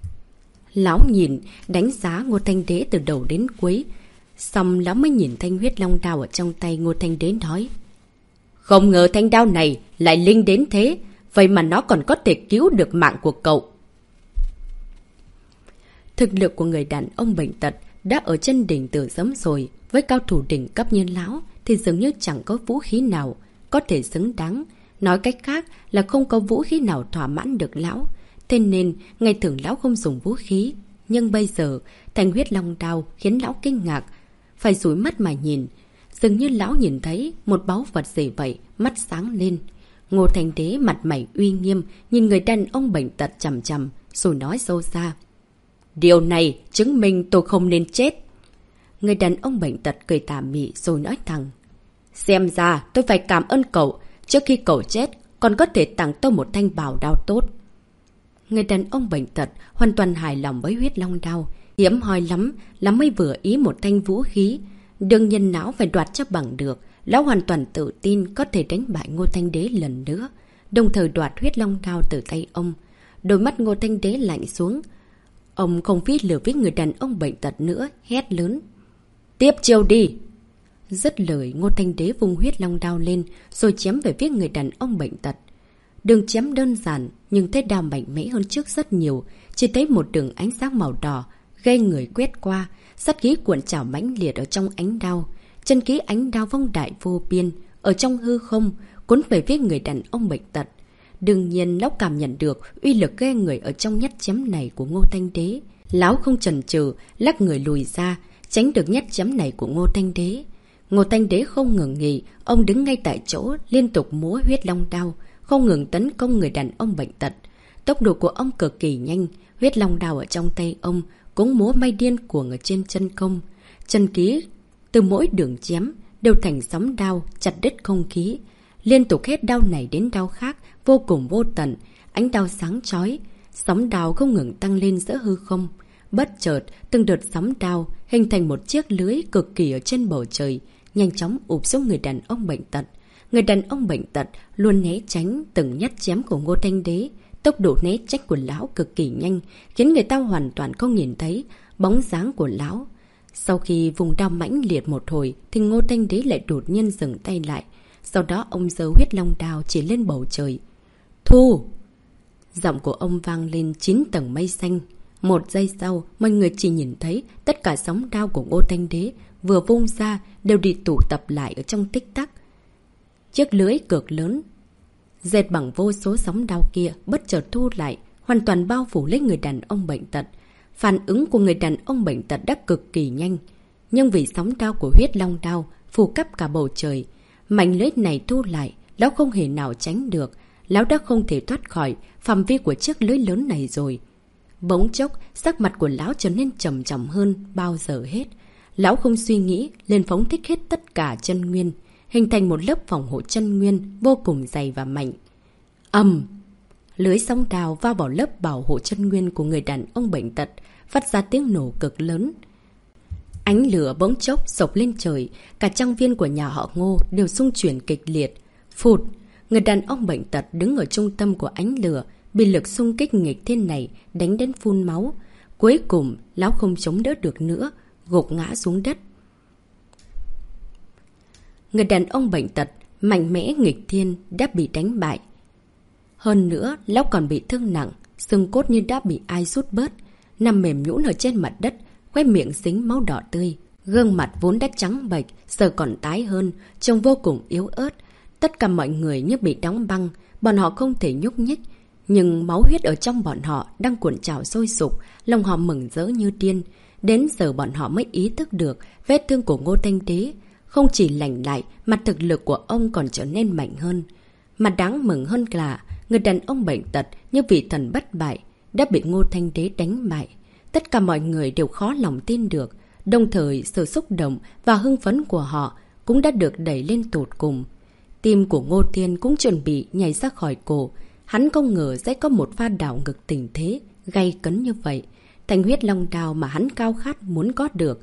Lão nhìn, đánh giá Ngô Thanh Đế từ đầu đến cuối. Xong lão mới nhìn thanh huyết long đao ở trong tay Ngô Thanh Đế nói. Không ngờ thanh đao này lại linh đến thế, vậy mà nó còn có thể cứu được mạng của cậu. Thực lực của người đàn ông bệnh tật đã ở chân đỉnh từ sớm rồi. Với cao thủ đỉnh cấp như lão thì dường như chẳng có vũ khí nào có thể xứng đáng. Nói cách khác là không có vũ khí nào thỏa mãn được lão. Thế nên ngày thường lão không dùng vũ khí. Nhưng bây giờ thanh huyết long đao khiến lão kinh ngạc. Phải dúi mắt mà nhìn. Dường như lão nhìn thấy một báu vật gì vậy, mắt sáng lên. Ngô Thanh Đế mặt mày uy nghiêm, nhìn người đàn ông bệnh tật chằm chằm, rồi nói sâu xa. Điều này chứng minh tôi không nên chết. Người đàn ông bệnh tật cười tà mị rồi nói thẳng. Xem ra tôi phải cảm ơn cậu, trước khi cậu chết còn có thể tặng tôi một thanh bảo đao tốt. Người đàn ông bệnh tật hoàn toàn hài lòng với huyết long đao. Hiếm hoi lắm là mới vừa ý một thanh vũ khí. Đương nhiên lão phải đoạt cho bằng được. Lão hoàn toàn tự tin có thể đánh bại Ngô Thanh Đế lần nữa, đồng thời đoạt huyết long đao từ tay ông. Đôi mắt Ngô Thanh Đế lạnh xuống. Ông không phí lừa với người đàn ông bệnh tật nữa, hét lớn. Tiếp chiêu đi! Dứt lời, Ngô Thanh Đế vung huyết long đao lên rồi chém về phía người đàn ông bệnh tật. Đường chém đơn giản nhưng thế đao mạnh mẽ hơn trước rất nhiều. Chỉ thấy một đường ánh sáng màu đỏ gây người quét qua, sát khí cuộn trào mãnh liệt ở trong ánh đao. Chân khí ánh đao vong đại vô biên, ở trong hư không, cuốn về phía người đàn ông bệnh tật. Đương nhiên, lão cảm nhận được uy lực ghê người ở trong nhát chém này của Ngô Thanh Đế. Lão không chần chừ, lắc người lùi ra, tránh được nhát chém này của Ngô Thanh Đế. Ngô Thanh Đế không ngừng nghỉ, ông đứng ngay tại chỗ, liên tục múa huyết long đao, không ngừng tấn công người đàn ông bệnh tật. Tốc độ của ông cực kỳ nhanh, huyết long đao ở trong tay ông cũng múa may điên cuồng ở trên chân công. Chân khí từ mỗi đường chém đều thành sóng đao chặt đứt không khí, liên tục hết đao này đến đao khác, vô cùng vô tận. Ánh đao sáng chói, sóng đao không ngừng tăng lên giữa hư không. Bất chợt, từng đợt sóng đao hình thành một chiếc lưới cực kỳ ở trên bầu trời, nhanh chóng ụp xuống người đàn ông bệnh tật. Người đàn ông bệnh tật luôn né tránh từng nhát chém của Ngô Thanh Đế. Tốc độ né tránh của lão cực kỳ nhanh, khiến người ta hoàn toàn không nhìn thấy bóng dáng của lão. Sau khi vùng đao mãnh liệt một hồi thì Ngô Thanh Đế lại đột nhiên dừng tay lại. Sau đó ông giơ huyết long đao chỉ lên bầu trời. Thu! Giọng của ông vang lên chín tầng mây xanh. Một giây sau, mọi người chỉ nhìn thấy tất cả sóng đao của Ngô Thanh Đế vừa vung ra đều bị tụ tập lại ở trong tích tắc. Chiếc lưới cực lớn dệt bằng vô số sóng đao kia bất chợt thu lại, hoàn toàn bao phủ lấy người đàn ông bệnh tật. Phản ứng của người đàn ông bệnh tật đã cực kỳ nhanh. Nhưng vì sóng đao của huyết long đao phủ cắp cả bầu trời, mảnh lưới này thu lại, lão không hề nào tránh được. Lão đã không thể thoát khỏi phạm vi của chiếc lưới lớn này rồi. Bỗng chốc, sắc mặt của lão trở nên trầm trọng hơn bao giờ hết. Lão không suy nghĩ, liền phóng thích hết tất cả chân nguyên, hình thành một lớp phòng hộ chân nguyên vô cùng dày và mạnh. Ầm! Lưới sóng đao va vào lớp bảo hộ chân nguyên của người đàn ông bệnh tật, phát ra tiếng nổ cực lớn. Ánh lửa bỗng chốc sộc lên trời, cả trang viên của nhà họ Ngô đều xung chuyển kịch liệt. Phụt! Người đàn ông bệnh tật đứng ở trung tâm của ánh lửa, bị lực xung kích nghịch thiên này đánh đến phun máu. Cuối cùng, lão không chống đỡ được nữa, gục ngã xuống đất. Người đàn ông bệnh tật, mạnh mẽ nghịch thiên đã bị đánh bại. Hơn nữa, lão còn bị thương nặng, xương cốt như đã bị ai rút bớt, nằm mềm nhũn ở trên mặt đất, khóe miệng dính máu đỏ tươi. Gương mặt vốn đã trắng bệch, giờ còn tái hơn, trông vô cùng yếu ớt. Tất cả mọi người như bị đóng băng, bọn họ không thể nhúc nhích. Nhưng máu huyết ở trong bọn họ đang cuộn trào sôi sục, lòng họ mừng rỡ như điên. Đến giờ bọn họ mới ý thức được vết thương của Ngô Thanh Đế không chỉ lành lại mà thực lực của ông còn trở nên mạnh hơn. Mà đáng mừng hơn là người đàn ông bệnh tật như vị thần bất bại đã bị Ngô Thanh Đế đánh bại. Tất cả mọi người đều khó lòng tin được, đồng thời sự xúc động và hưng phấn của họ cũng đã được đẩy lên tột cùng. Tim của Ngô Thiên cũng chuẩn bị nhảy ra khỏi cổ. Hắn không ngờ sẽ có một pha đảo ngược tình thế gay cấn như vậy. Thanh huyết long đao mà hắn cao khát muốn có được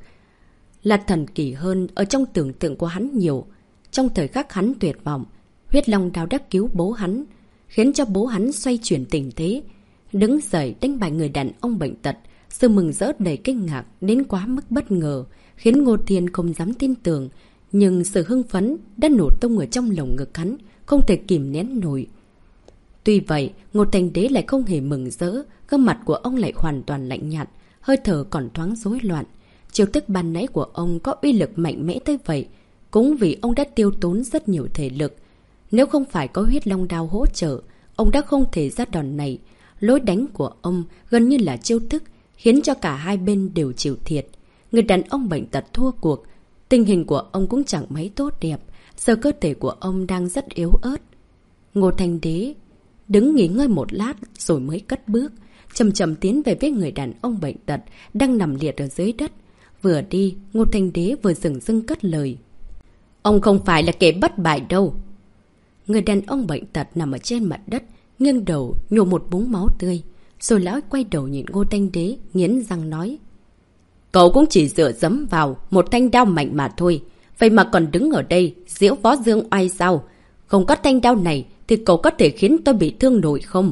là thần kỳ hơn ở trong tưởng tượng của hắn nhiều. Trong thời khắc hắn tuyệt vọng, huyết long đao đã cứu bố hắn, khiến cho bố hắn xoay chuyển tình thế, đứng dậy đánh bại người đàn ông bệnh tật. Sự mừng rỡ đầy kinh ngạc đến quá mức bất ngờ, khiến Ngô Thiên không dám tin tưởng. Nhưng sự hưng phấn đã nổ tung ở trong lồng ngực hắn, không thể kìm nén nổi. Tuy vậy, Ngô Thanh Đế lại không hề mừng rỡ, gương mặt của ông lại hoàn toàn lạnh nhạt, hơi thở còn thoáng rối loạn. Chiêu thức ban nãy của ông có uy lực mạnh mẽ tới vậy, cũng vì ông đã tiêu tốn rất nhiều thể lực. Nếu không phải có huyết long đao hỗ trợ, ông đã không thể ra đòn này. Lối đánh của ông gần như là chiêu thức, khiến cho cả hai bên đều chịu thiệt. Người đàn ông bệnh tật thua cuộc, tình hình của ông cũng chẳng mấy tốt đẹp, giờ cơ thể của ông đang rất yếu ớt. Ngô Thanh Đế đứng nghỉ ngơi một lát rồi mới cất bước, chậm chậm tiến về với người đàn ông bệnh tật đang nằm liệt ở dưới đất. Vừa đi, Ngô Thanh Đế vừa dừng dưng cất lời. Ông không phải là kẻ bất bại đâu. Người đàn ông bệnh tật nằm ở trên mặt đất, nghiêng đầu nhổ một búng máu tươi, rồi lão quay đầu nhìn Ngô Thanh Đế, nghiến răng nói. Cậu cũng chỉ dựa dẫm vào một thanh đao mạnh mà thôi, vậy mà còn đứng ở đây giễu võ dương oai sao? Không có thanh đao này thì cậu có thể khiến tôi bị thương nổi không?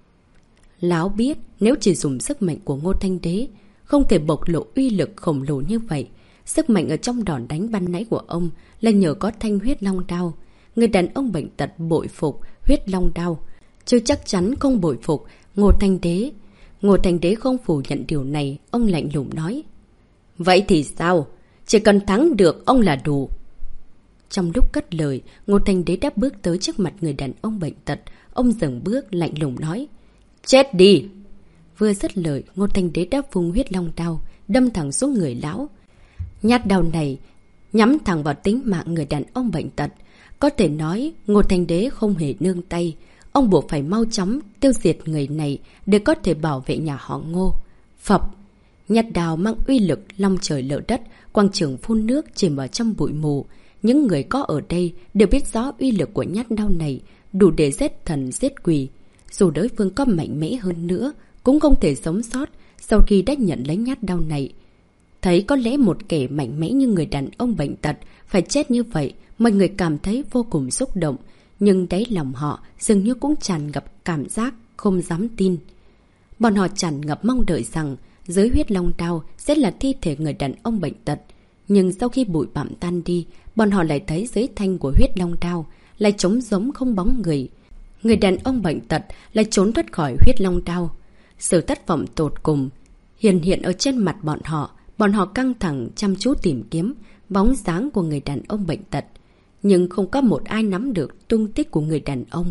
Lão biết nếu chỉ dùng sức mạnh của Ngô Thanh Đế không thể bộc lộ uy lực khổng lồ như vậy. Sức mạnh ở trong đòn đánh ban nãy của ông là nhờ có thanh huyết long đao. Người đàn ông bệnh tật bội phục huyết long đao, chứ chắc chắn không bội phục Ngô Thanh Đế. Ngô Thanh Đế không phủ nhận điều này, ông lạnh lùng nói. Vậy thì sao? Chỉ cần thắng được ông là đủ. Trong lúc cất lời, Ngô Thanh Đế đã bước tới trước mặt người đàn ông bệnh tật. Ông dừng bước lạnh lùng nói. Chết đi! Vừa dứt lời, Ngô Thanh Đế đã vung huyết long đao, đâm thẳng xuống người lão. Nhát đao này nhắm thẳng vào tính mạng người đàn ông bệnh tật. Có thể nói, Ngô Thanh Đế không hề nương tay. Ông buộc phải mau chóng tiêu diệt người này để có thể bảo vệ nhà họ Ngô. Phập! Nhát đao mang uy lực long trời lở đất, quang trường phun nước chìm ở trong bụi mù. Những người có ở đây đều biết rõ uy lực của nhát đao này đủ để giết thần giết quỷ. Dù đối phương có mạnh mẽ hơn nữa, cũng không thể sống sót sau khi đã nhận lấy nhát đao này. Thấy có lẽ một kẻ mạnh mẽ như người đàn ông bệnh tật phải chết như vậy, mọi người cảm thấy vô cùng xúc động. Nhưng đáy lòng họ dường như cũng tràn ngập cảm giác không dám tin. Bọn họ tràn ngập mong đợi rằng dưới huyết long đao sẽ là thi thể người đàn ông bệnh tật. Nhưng sau khi bụi bặm tan đi, bọn họ lại thấy dưới thanh của huyết long đao lại trống giống không bóng người. Người đàn ông bệnh tật lại trốn thoát khỏi huyết long đao. Sự thất vọng tột cùng hiện hiện ở trên mặt bọn họ. Bọn họ căng thẳng chăm chú tìm kiếm bóng dáng của người đàn ông bệnh tật. Nhưng không có một ai nắm được tung tích của người đàn ông.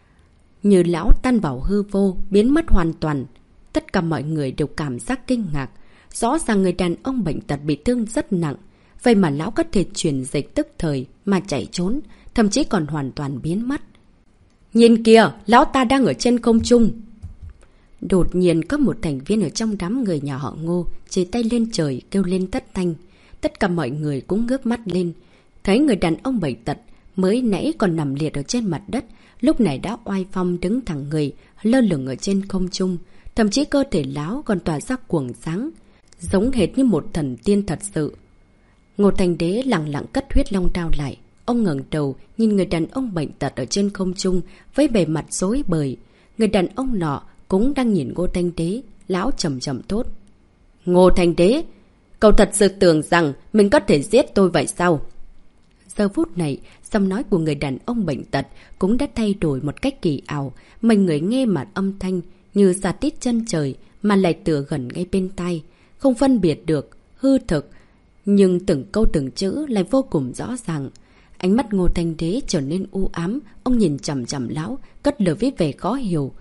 Như lão tan vào hư vô, biến mất hoàn toàn. Tất cả mọi người đều cảm giác kinh ngạc. Rõ ràng người đàn ông bệnh tật bị thương rất nặng. vậy mà lão có thể chuyển dịch tức thời mà chạy trốn, thậm chí còn hoàn toàn biến mất. Nhìn kìa, lão ta đang ở trên không trung. Đột nhiên có một thành viên ở trong đám người nhà họ Ngô chỉ tay lên trời kêu lên tất thanh. Tất cả mọi người cũng ngước mắt lên, thấy người đàn ông bệnh tật mới nãy còn nằm liệt ở trên mặt đất, lúc này đã oai phong đứng thẳng người, lơ lửng ở trên không trung, thậm chí cơ thể lão còn tỏa ra cuồng sáng, giống hệt như một thần tiên thật sự. Ngô Thanh Đế lặng lặng cất huyết long đao lại, ông ngẩng đầu nhìn người đàn ông bệnh tật ở trên không trung với bề mặt rối bời. Người đàn ông nọ cũng đang nhìn Ngô Thanh Đế, lão trầm trầm thốt: Ngô Thanh Đế, cậu thật sự tưởng rằng mình có thể giết tôi vậy sao? Giờ phút này, giọng nói của người đàn ông bệnh tật cũng đã thay đổi một cách kỳ ảo, mọi người nghe mà âm thanh như xà tít chân trời mà lại tựa gần ngay bên tai, không phân biệt được hư thực, nhưng từng câu từng chữ lại vô cùng rõ ràng. Ánh mắt Ngô Thanh Đế trở nên u ám, ông nhìn chằm chằm lão, cất lời với vẻ khó hiểu.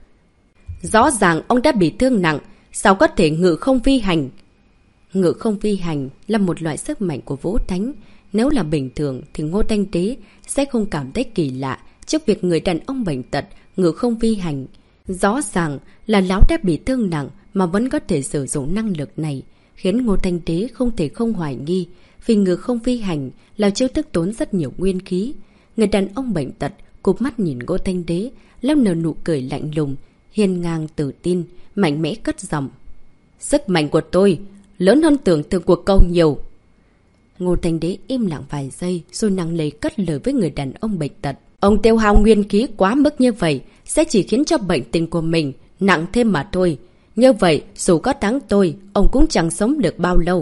Rõ ràng ông đã bị thương nặng, sao có thể ngự không phi hành? Ngự không phi hành là một loại sức mạnh của vũ thánh. Nếu là bình thường thì Ngô Thanh Đế sẽ không cảm thấy kỳ lạ trước việc người đàn ông bệnh tật ngự không phi hành. Rõ ràng là lão đã bị thương nặng mà vẫn có thể sử dụng năng lực này, khiến Ngô Thanh Đế không thể không hoài nghi, vì ngự không phi hành là chiêu thức tốn rất nhiều nguyên khí. Người đàn ông bệnh tật cụp mắt nhìn Ngô Thanh Đế, lão nở nụ cười lạnh lùng, hiên ngang tự tin, mạnh mẽ cất giọng. Sức mạnh của tôi lớn hơn tưởng tượng của cậu nhiều. Ngô Thanh Đế im lặng vài giây rồi nặng nề cất lời với người đàn ông bệnh tật. Ông tiêu hao nguyên khí quá mức như vậy sẽ chỉ khiến cho bệnh tình của mình nặng thêm mà thôi. Như vậy dù có thắng tôi, ông cũng chẳng sống được bao lâu.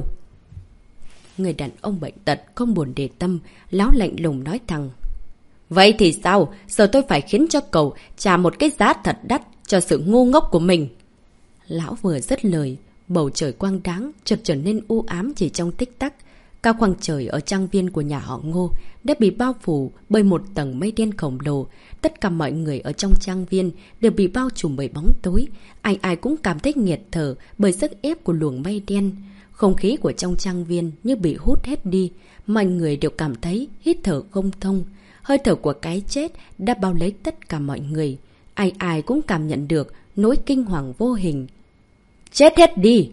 Người đàn ông bệnh tật không buồn để tâm, lão lạnh lùng nói thẳng. Vậy thì sao? Giờ tôi phải khiến cho cậu trả một cái giá thật đắt cho sự ngu ngốc của mình. Lão vừa dứt lời, bầu trời quang đáng chợt trở nên u ám chỉ trong tích tắc. Cao khoảng trời ở trang viên của nhà họ Ngô đã bị bao phủ bởi một tầng mây đen khổng lồ. Tất cả mọi người ở trong trang viên đều bị bao trùm bởi bóng tối. Ai ai cũng cảm thấy nghẹt thở bởi sức ép của luồng mây đen. Không khí của trong trang viên như bị hút hết đi. Mọi người đều cảm thấy hít thở không thông. Hơi thở của cái chết đã bao lấy tất cả mọi người. Ai ai cũng cảm nhận được nỗi kinh hoàng vô hình. Chết hết đi!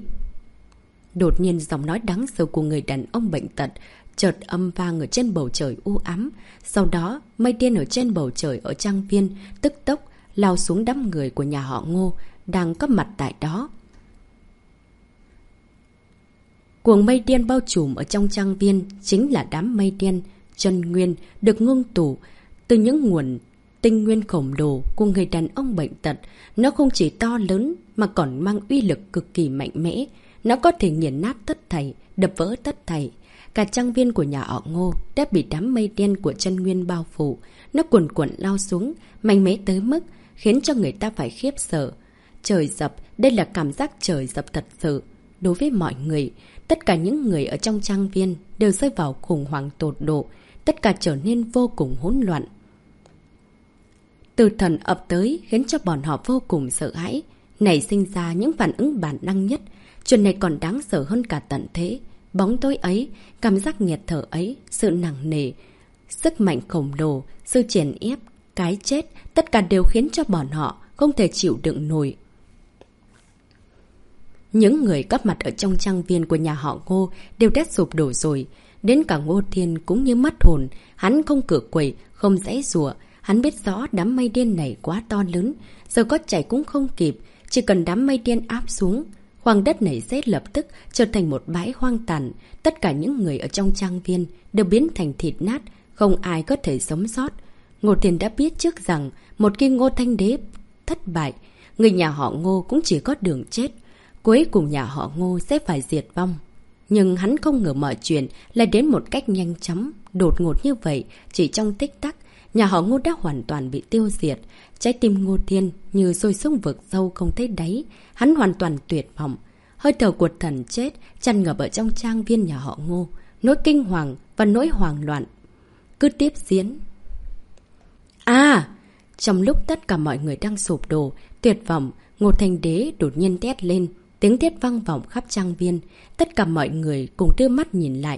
Đột nhiên giọng nói đáng sợ của người đàn ông bệnh tật chợt âm vang ở trên bầu trời u ám. Sau đó, mây đen ở trên bầu trời ở trang viên tức tốc lao xuống đám người của nhà họ Ngô đang có mặt tại đó. Cuồng mây đen bao trùm ở trong trang viên chính là đám mây đen chân nguyên được ngưng tụ từ những nguồn tinh nguyên khổng lồ của người đàn ông bệnh tật. Nó không chỉ to lớn mà còn mang uy lực cực kỳ mạnh mẽ. Nó có thể nghiền nát tất thảy, đập vỡ tất thảy. Cả trang viên của nhà họ Ngô đã bị đám mây đen của chân nguyên bao phủ. Nó cuồn cuộn lao xuống, mạnh mẽ tới mức khiến cho người ta phải khiếp sợ. Trời dập, đây là cảm giác trời dập thật sự. Đối với mọi người, tất cả những người ở trong trang viên đều rơi vào khủng hoảng tột độ. Tất cả trở nên vô cùng hỗn loạn. Từ thần ập tới khiến cho bọn họ vô cùng sợ hãi, nảy sinh ra những phản ứng bản năng nhất. Chuyện này còn đáng sợ hơn cả tận thế. Bóng tối ấy, cảm giác nghẹt thở ấy, sự nặng nề, sức mạnh khổng lồ, sự chèn ép, cái chết, tất cả đều khiến cho bọn họ không thể chịu đựng nổi. Những người có mặt ở trong trang viên của nhà họ Ngô đều đã sụp đổ rồi. Đến cả Ngô Thiên cũng như mất hồn. Hắn không cựa quậy, không giãy giụa. Hắn biết rõ đám mây đen này quá to lớn, giờ có chạy cũng không kịp. Chỉ cần đám mây đen áp xuống, khoang đất này sẽ lập tức trở thành một bãi hoang tàn. Tất cả những người ở trong trang viên đều biến thành thịt nát, không ai có thể sống sót. Ngô Thiên đã biết trước rằng một khi Ngô Thanh Đế thất bại, người nhà họ Ngô cũng chỉ có đường chết. Cuối cùng nhà họ Ngô sẽ phải diệt vong. Nhưng hắn không ngờ mọi chuyện lại đến một cách nhanh chóng, đột ngột như vậy. Chỉ trong tích tắc, nhà họ Ngô đã hoàn toàn bị tiêu diệt. Trái tim Ngô Thiên như rơi xuống vực sâu không thấy đáy. Hắn hoàn toàn tuyệt vọng. Hơi thở của thần chết tràn ngập ở trong trang viên nhà họ Ngô. Nỗi kinh hoàng và nỗi hoảng loạn cứ tiếp diễn. À! Trong lúc tất cả mọi người đang sụp đổ, tuyệt vọng, Ngô Thanh Đế đột nhiên thét lên. Tiếng thét vang vọng khắp trang viên. Tất cả mọi người cùng đưa mắt nhìn lại.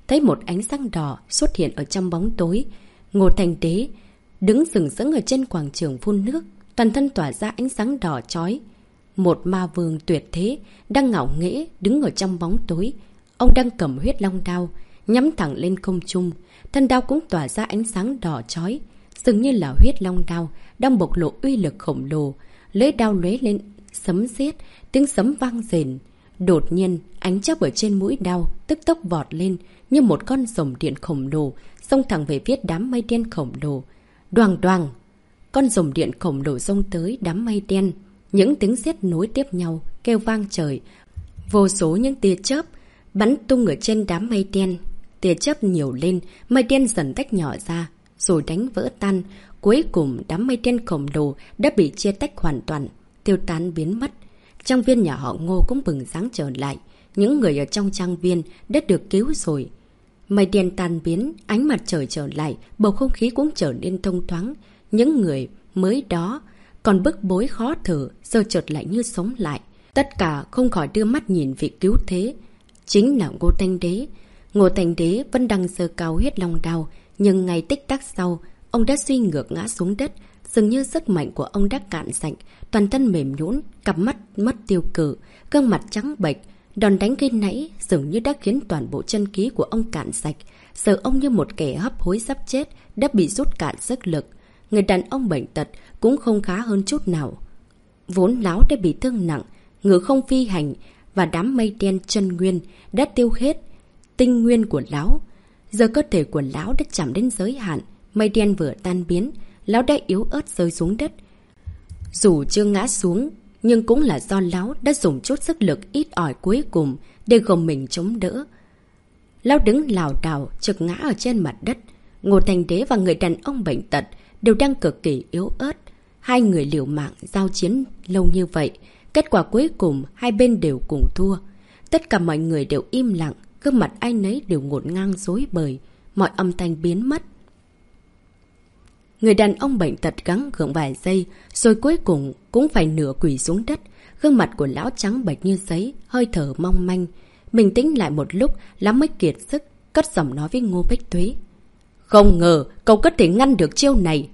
thấy một ánh sáng đỏ xuất hiện ở trong bóng tối. Ngô Thanh Đế đứng sừng sững ở trên quảng trường phun nước, toàn thân tỏa ra ánh sáng đỏ chói. Một ma vương tuyệt thế đang ngạo nghễ đứng ở trong bóng tối. Ông đang cầm huyết long đao, nhắm thẳng lên không trung. Thân đao cũng tỏa ra ánh sáng đỏ chói, dường như là huyết long đao đang bộc lộ uy lực khổng lồ. Lưỡi đao lóe lên sấm sét, tiếng sấm vang rền. Đột nhiên, ánh chớp ở trên mũi đao tức tốc vọt lên như một con rồng điện khổng lồ, xông thẳng về phía đám mây đen khổng lồ. Đoàng đoàng, con rồng điện khổng lồ xông tới đám mây đen. Những tiếng sét nối tiếp nhau kêu vang trời. Vô số những tia chớp bắn tung ở trên đám mây đen. Tia chớp nhiều lên, mây đen dần tách nhỏ ra, rồi đánh vỡ tan. Cuối cùng đám mây đen khổng lồ đã bị chia tách hoàn toàn, tiêu tán biến mất. Trang viên nhà họ Ngô cũng bừng sáng trở lại. Những người ở trong trang viên đã được cứu rồi. Mây đen tan biến, ánh mặt trời trở lại, bầu không khí cũng trở nên thông thoáng. Những người mới đó còn bức bối khó thở, giờ chợt lại như sống lại. Tất cả không khỏi đưa mắt nhìn vị cứu thế, chính là Ngô Thanh Đế. Ngô Thanh Đế vẫn đang giơ cao huyết long đao, nhưng ngay tích tắc sau, ông đã suy ngược ngã xuống đất. Dường như sức mạnh của ông đã cạn sạch, toàn thân mềm nhũn, cặp mắt mất tiêu cự, gương mặt trắng bệch. Đòn đánh khi nãy dường như đã khiến toàn bộ chân khí của ông cạn sạch. Giờ ông như một kẻ hấp hối sắp chết, đã bị rút cạn sức lực. Người đàn ông bệnh tật cũng không khá hơn chút nào. Vốn Lão đã bị thương nặng, ngự không phi hành, và đám mây đen chân nguyên đã tiêu hết tinh nguyên của Lão. Giờ cơ thể của Lão đã chạm đến giới hạn, mây đen vừa tan biến, Lão đã yếu ớt rơi xuống đất. Dù chưa ngã xuống, nhưng cũng là do Lão đã dùng chút sức lực ít ỏi cuối cùng để gồng mình chống đỡ. Lão đứng lảo đảo trực ngã ở trên mặt đất. Ngô Thanh Đế và người đàn ông bệnh tật đều đang cực kỳ yếu ớt. Hai người liều mạng giao chiến lâu như vậy, kết quả cuối cùng hai bên đều cùng thua. Tất cả mọi người đều im lặng, gương mặt ai nấy đều ngổn ngang rối bời, mọi âm thanh biến mất. Người đàn ông bệnh tật gắng gượng vài giây, rồi cuối cùng cũng phải nửa quỳ xuống đất. Gương mặt của Lão trắng bệch như giấy, hơi thở mong manh. Bình tĩnh lại một lúc, Lão mới kiệt sức, cất giọng nói với Ngô Bích Tuế. Không ngờ cậu có thể ngăn được chiêu này.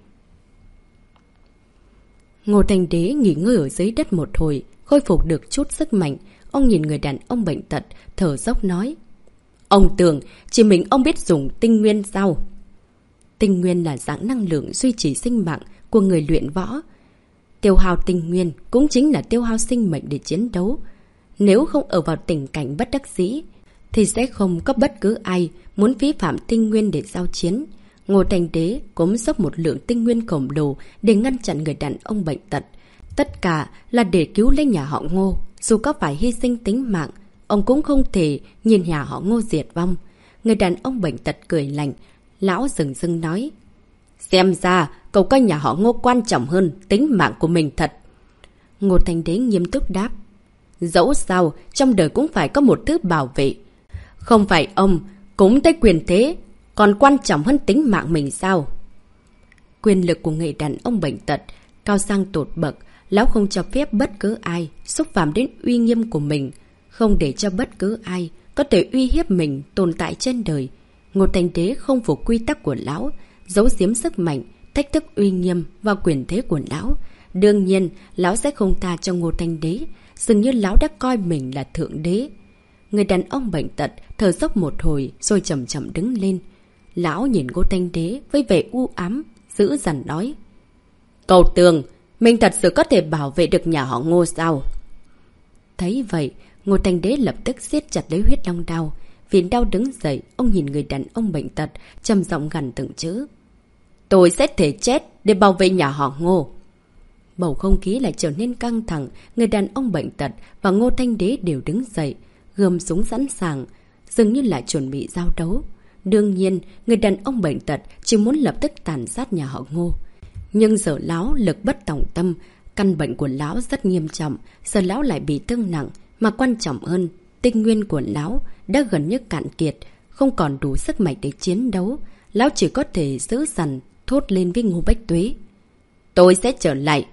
Ngô Thanh Đế nghỉ ngơi ở dưới đất một hồi, khôi phục được chút sức mạnh. Ông nhìn người đàn ông bệnh tật, thở dốc nói. Ông tưởng chỉ mình ông biết dùng tinh nguyên sao? Tinh nguyên là dạng năng lượng duy trì sinh mạng của người luyện võ. Tiêu hao tinh nguyên cũng chính là tiêu hao sinh mệnh để chiến đấu. Nếu không ở vào tình cảnh bất đắc dĩ, thì sẽ không có bất cứ ai muốn phí phạm tinh nguyên để giao chiến. Ngô Thanh Đế cũng dốc một lượng tinh nguyên khổng lồ để ngăn chặn người đàn ông bệnh tật. Tất cả là để cứu lấy nhà họ Ngô. Dù có phải hy sinh tính mạng, ông cũng không thể nhìn nhà họ Ngô diệt vong. Người đàn ông bệnh tật cười lạnh. Lão dừng dưng nói. Xem ra cậu coi nhà họ Ngô quan trọng hơn tính mạng của mình thật. Ngô Thanh Đế nghiêm túc đáp. Dẫu sao trong đời cũng phải có một thứ bảo vệ. Không phải ông cũng thấy quyền thế còn quan trọng hơn tính mạng mình sao? Quyền lực của người đàn ông bệnh tật cao sang tột bậc. Lão không cho phép bất cứ ai xúc phạm đến uy nghiêm của mình, không để cho bất cứ ai có thể uy hiếp mình tồn tại trên đời. Ngô Thanh Đế không phục quy tắc của Lão, giấu giếm sức mạnh, thách thức uy nghiêm và quyền thế của Lão. Đương nhiên, Lão sẽ không tha cho Ngô Thanh Đế, dường như Lão đã coi mình là thượng đế. Người đàn ông bệnh tật thở dốc một hồi rồi chậm chậm đứng lên. Lão nhìn Ngô Thanh Đế với vẻ u ám, dữ dằn nói. Cậu tưởng mình thật sự có thể bảo vệ được nhà họ Ngô sao? Thấy vậy, Ngô Thanh Đế lập tức siết chặt lấy huyết long đao. Vì đau đứng dậy, ông nhìn người đàn ông bệnh tật, trầm giọng gằn từng chữ. Tôi sẽ thể chết để bảo vệ nhà họ Ngô. Bầu không khí lại trở nên căng thẳng. Người đàn ông bệnh tật và Ngô Thanh Đế đều đứng dậy, gươm súng sẵn sàng, dường như là chuẩn bị giao đấu. Đương nhiên, người đàn ông bệnh tật chỉ muốn lập tức tàn sát nhà họ Ngô. Nhưng giờ Lão lực bất tòng tâm, căn bệnh của Lão rất nghiêm trọng, giờ Lão lại bị thương nặng, mà quan trọng hơn, tinh nguyên của Lão đã gần như cạn kiệt, không còn đủ sức mạnh để chiến đấu. Lão chỉ có thể giữ dằn, thốt lên với Ngô Bách Tuế. Tôi sẽ trở lại.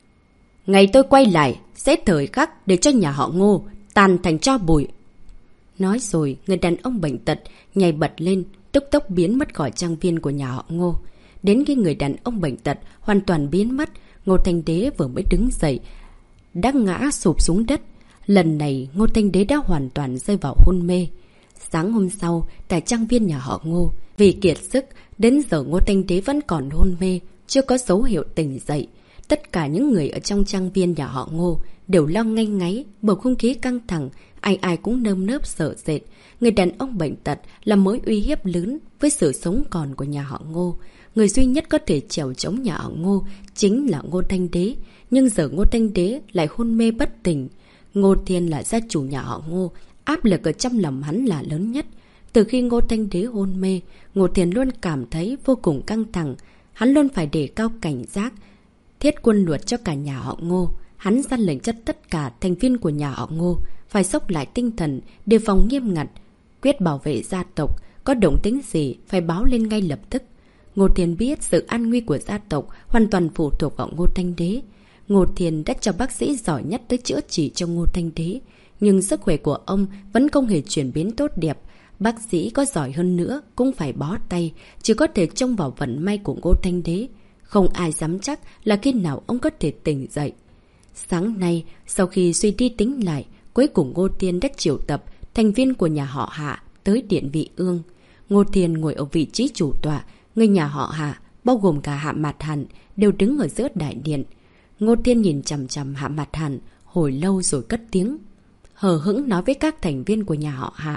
Ngày tôi quay lại, sẽ thời khắc để cho nhà họ Ngô tàn thành tro bụi. Nói rồi, người đàn ông bệnh tật nhảy bật lên, tức tốc biến mất khỏi trang viên của nhà họ Ngô. Đến khi người đàn ông bệnh tật hoàn toàn biến mất, Ngô Thanh Đế vừa mới đứng dậy, đã ngã sụp xuống đất. Lần này, Ngô Thanh Đế đã hoàn toàn rơi vào hôn mê. Sáng hôm sau, tại trang viên nhà họ Ngô, vì kiệt sức, đến giờ Ngô Thanh Đế vẫn còn hôn mê, chưa có dấu hiệu tỉnh dậy. Tất cả những người ở trong trang viên nhà họ Ngô đều lo ngay ngáy, bầu không khí căng thẳng, ai ai cũng nơm nớp sợ sệt. Người đàn ông bệnh tật là mối uy hiếp lớn với sự sống còn của nhà họ Ngô. Người duy nhất có thể chèo chống nhà họ Ngô chính là Ngô Thanh Đế, nhưng giờ Ngô Thanh Đế lại hôn mê bất tỉnh. Ngô Thiên là gia chủ nhà họ Ngô, áp lực ở trong lòng hắn là lớn nhất. Từ khi Ngô Thanh Đế hôn mê, Ngô Thiên luôn cảm thấy vô cùng căng thẳng. Hắn luôn phải đề cao cảnh giác, thiết quân luật cho cả nhà họ Ngô. Hắn ra lệnh cho tất cả thành viên của nhà họ Ngô phải xốc lại tinh thần, đề phòng nghiêm ngặt, quyết bảo vệ gia tộc, có động tĩnh gì phải báo lên ngay lập tức. Ngô Thiên biết sự an nguy của gia tộc hoàn toàn phụ thuộc vào Ngô Thanh Đế. Ngô Thiên đã cho bác sĩ giỏi nhất tới chữa trị cho Ngô Thanh Đế, nhưng sức khỏe của ông vẫn không hề chuyển biến tốt đẹp. Bác sĩ có giỏi hơn nữa cũng phải bó tay, chỉ có thể trông vào vận may của Ngô Thanh Đế. Không ai dám chắc là khi nào ông có thể tỉnh dậy. Sáng nay, sau khi suy đi tính lại, cuối cùng Ngô Thiên đã triệu tập thành viên của nhà họ Hạ tới Điện Vị Ương. Ngô Thiên ngồi ở vị trí chủ tọa, người nhà họ Hạ, bao gồm cả Hạ Mạt Hàn, đều đứng ở giữa đại điện. Ngô Thiên nhìn chằm chằm Hạ Mạt Hàn hồi lâu rồi cất tiếng, hờ hững nói với các thành viên của nhà họ Hạ.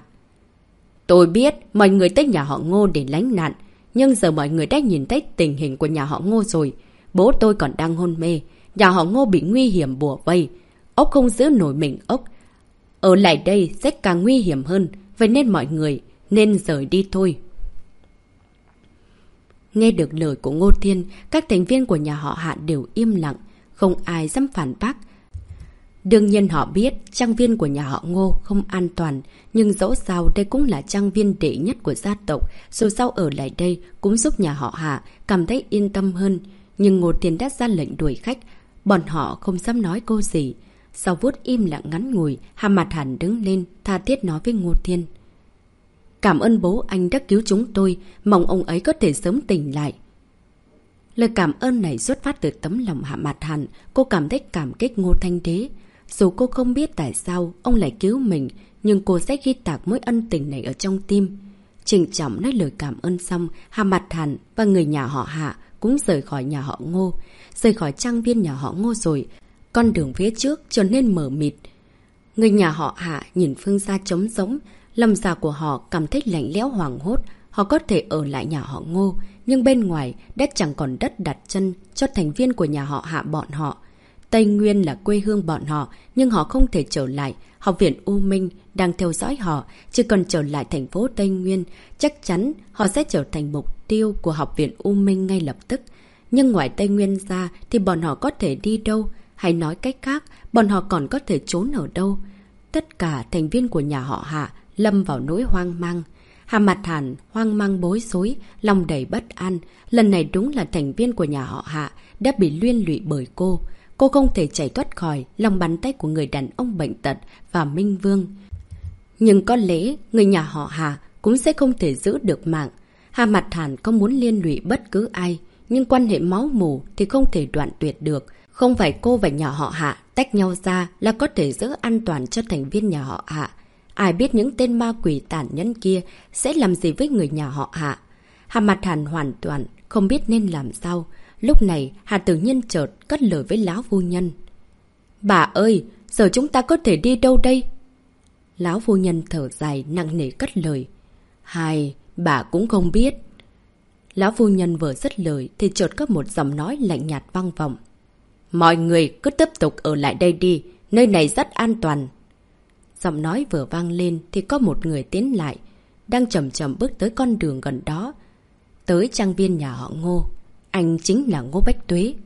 Tôi biết mọi người tới nhà họ Ngô để lánh nạn, nhưng giờ mọi người đã nhìn thấy tình hình của nhà họ Ngô rồi. Bố tôi còn đang hôn mê, nhà họ Ngô bị nguy hiểm bủa vây, ốc không giữ nổi mình ốc. Ở lại đây sẽ càng nguy hiểm hơn, vậy nên mọi người nên rời đi thôi. Nghe được lời của Ngô Thiên, các thành viên của nhà họ Hạ đều im lặng, không ai dám phản bác. Đương nhiên họ biết trang viên của nhà họ Ngô không an toàn, nhưng dẫu sao đây cũng là trang viên đệ nhất của gia tộc, dù sao ở lại đây cũng giúp nhà họ Hạ cảm thấy yên tâm hơn. Nhưng Ngô Thiên đã ra lệnh đuổi khách, bọn họ không dám nói câu gì. Sau phút im lặng ngắn ngủi, Hạ Mạt Hàn đứng lên, tha thiết nói với Ngô Thiên. Cảm ơn bố anh đã cứu chúng tôi, mong ông ấy có thể sớm tỉnh lại. Lời cảm ơn này xuất phát từ tấm lòng Hạ Mạt Hàn, cô cảm thấy cảm kích Ngô Thanh Đế. Dù cô không biết tại sao ông lại cứu mình, nhưng cô sẽ ghi tạc mối ân tình này ở trong tim. Trịnh trọng nói lời cảm ơn xong, Hạ Mạt Hàn và người nhà họ Hạ cũng rời khỏi nhà họ Ngô, rời khỏi trang viên nhà họ Ngô rồi. Con đường phía trước trở nên mờ mịt. Người nhà họ Hạ nhìn phương xa trống rỗng, lòng dạ của họ cảm thấy lạnh lẽo hoảng hốt. Họ có thể ở lại nhà họ Ngô, nhưng bên ngoài đã chẳng còn đất đặt chân cho thành viên của nhà họ Hạ bọn họ. Tây Nguyên là quê hương bọn họ, nhưng họ không thể trở lại. Học viện U Minh đang theo dõi họ, chỉ cần trở lại thành phố Tây Nguyên, chắc chắn họ sẽ trở thành mục tiêu của Học viện U Minh ngay lập tức. Nhưng ngoài Tây Nguyên ra thì bọn họ có thể đi đâu? Hay nói cách khác, bọn họ còn có thể trốn ở đâu? Tất cả thành viên của nhà họ Hạ lâm vào nỗi hoang mang. Hạ Mạt Hàn hoang mang bối rối, lòng đầy bất an. Lần này đúng là thành viên của nhà họ Hạ đã bị liên lụy bởi cô. Cô không thể chạy thoát khỏi lòng bàn tay của người đàn ông bệnh tật và Minh Vương. Nhưng có lẽ người nhà họ Hạ cũng sẽ không thể giữ được mạng. Hạ Mạt Hàn không muốn liên lụy bất cứ ai, nhưng quan hệ máu mủ thì không thể đoạn tuyệt được. Không phải cô và nhà họ Hạ tách nhau ra là có thể giữ an toàn cho thành viên nhà họ Hạ. Ai biết những tên ma quỷ tàn nhẫn kia sẽ làm gì với người nhà họ Hạ. Hạ Mạt Hàn hoàn toàn không biết nên làm sao. Lúc này Hạ Tử Nhiên chợt cất lời với lão phu nhân. Bà ơi, giờ chúng ta có thể đi đâu đây? Lão phu nhân thở dài nặng nề cất lời. Hai, bà cũng không biết. Lão phu nhân vừa dứt lời thì chợt có một giọng nói lạnh nhạt vang vọng. Mọi người cứ tiếp tục ở lại đây đi, nơi này rất an toàn. Giọng nói vừa vang lên thì có một người tiến lại, đang chậm chậm bước tới con đường gần đó, tới trang viên nhà họ Ngô. Anh chính là Ngô Bách Tuế.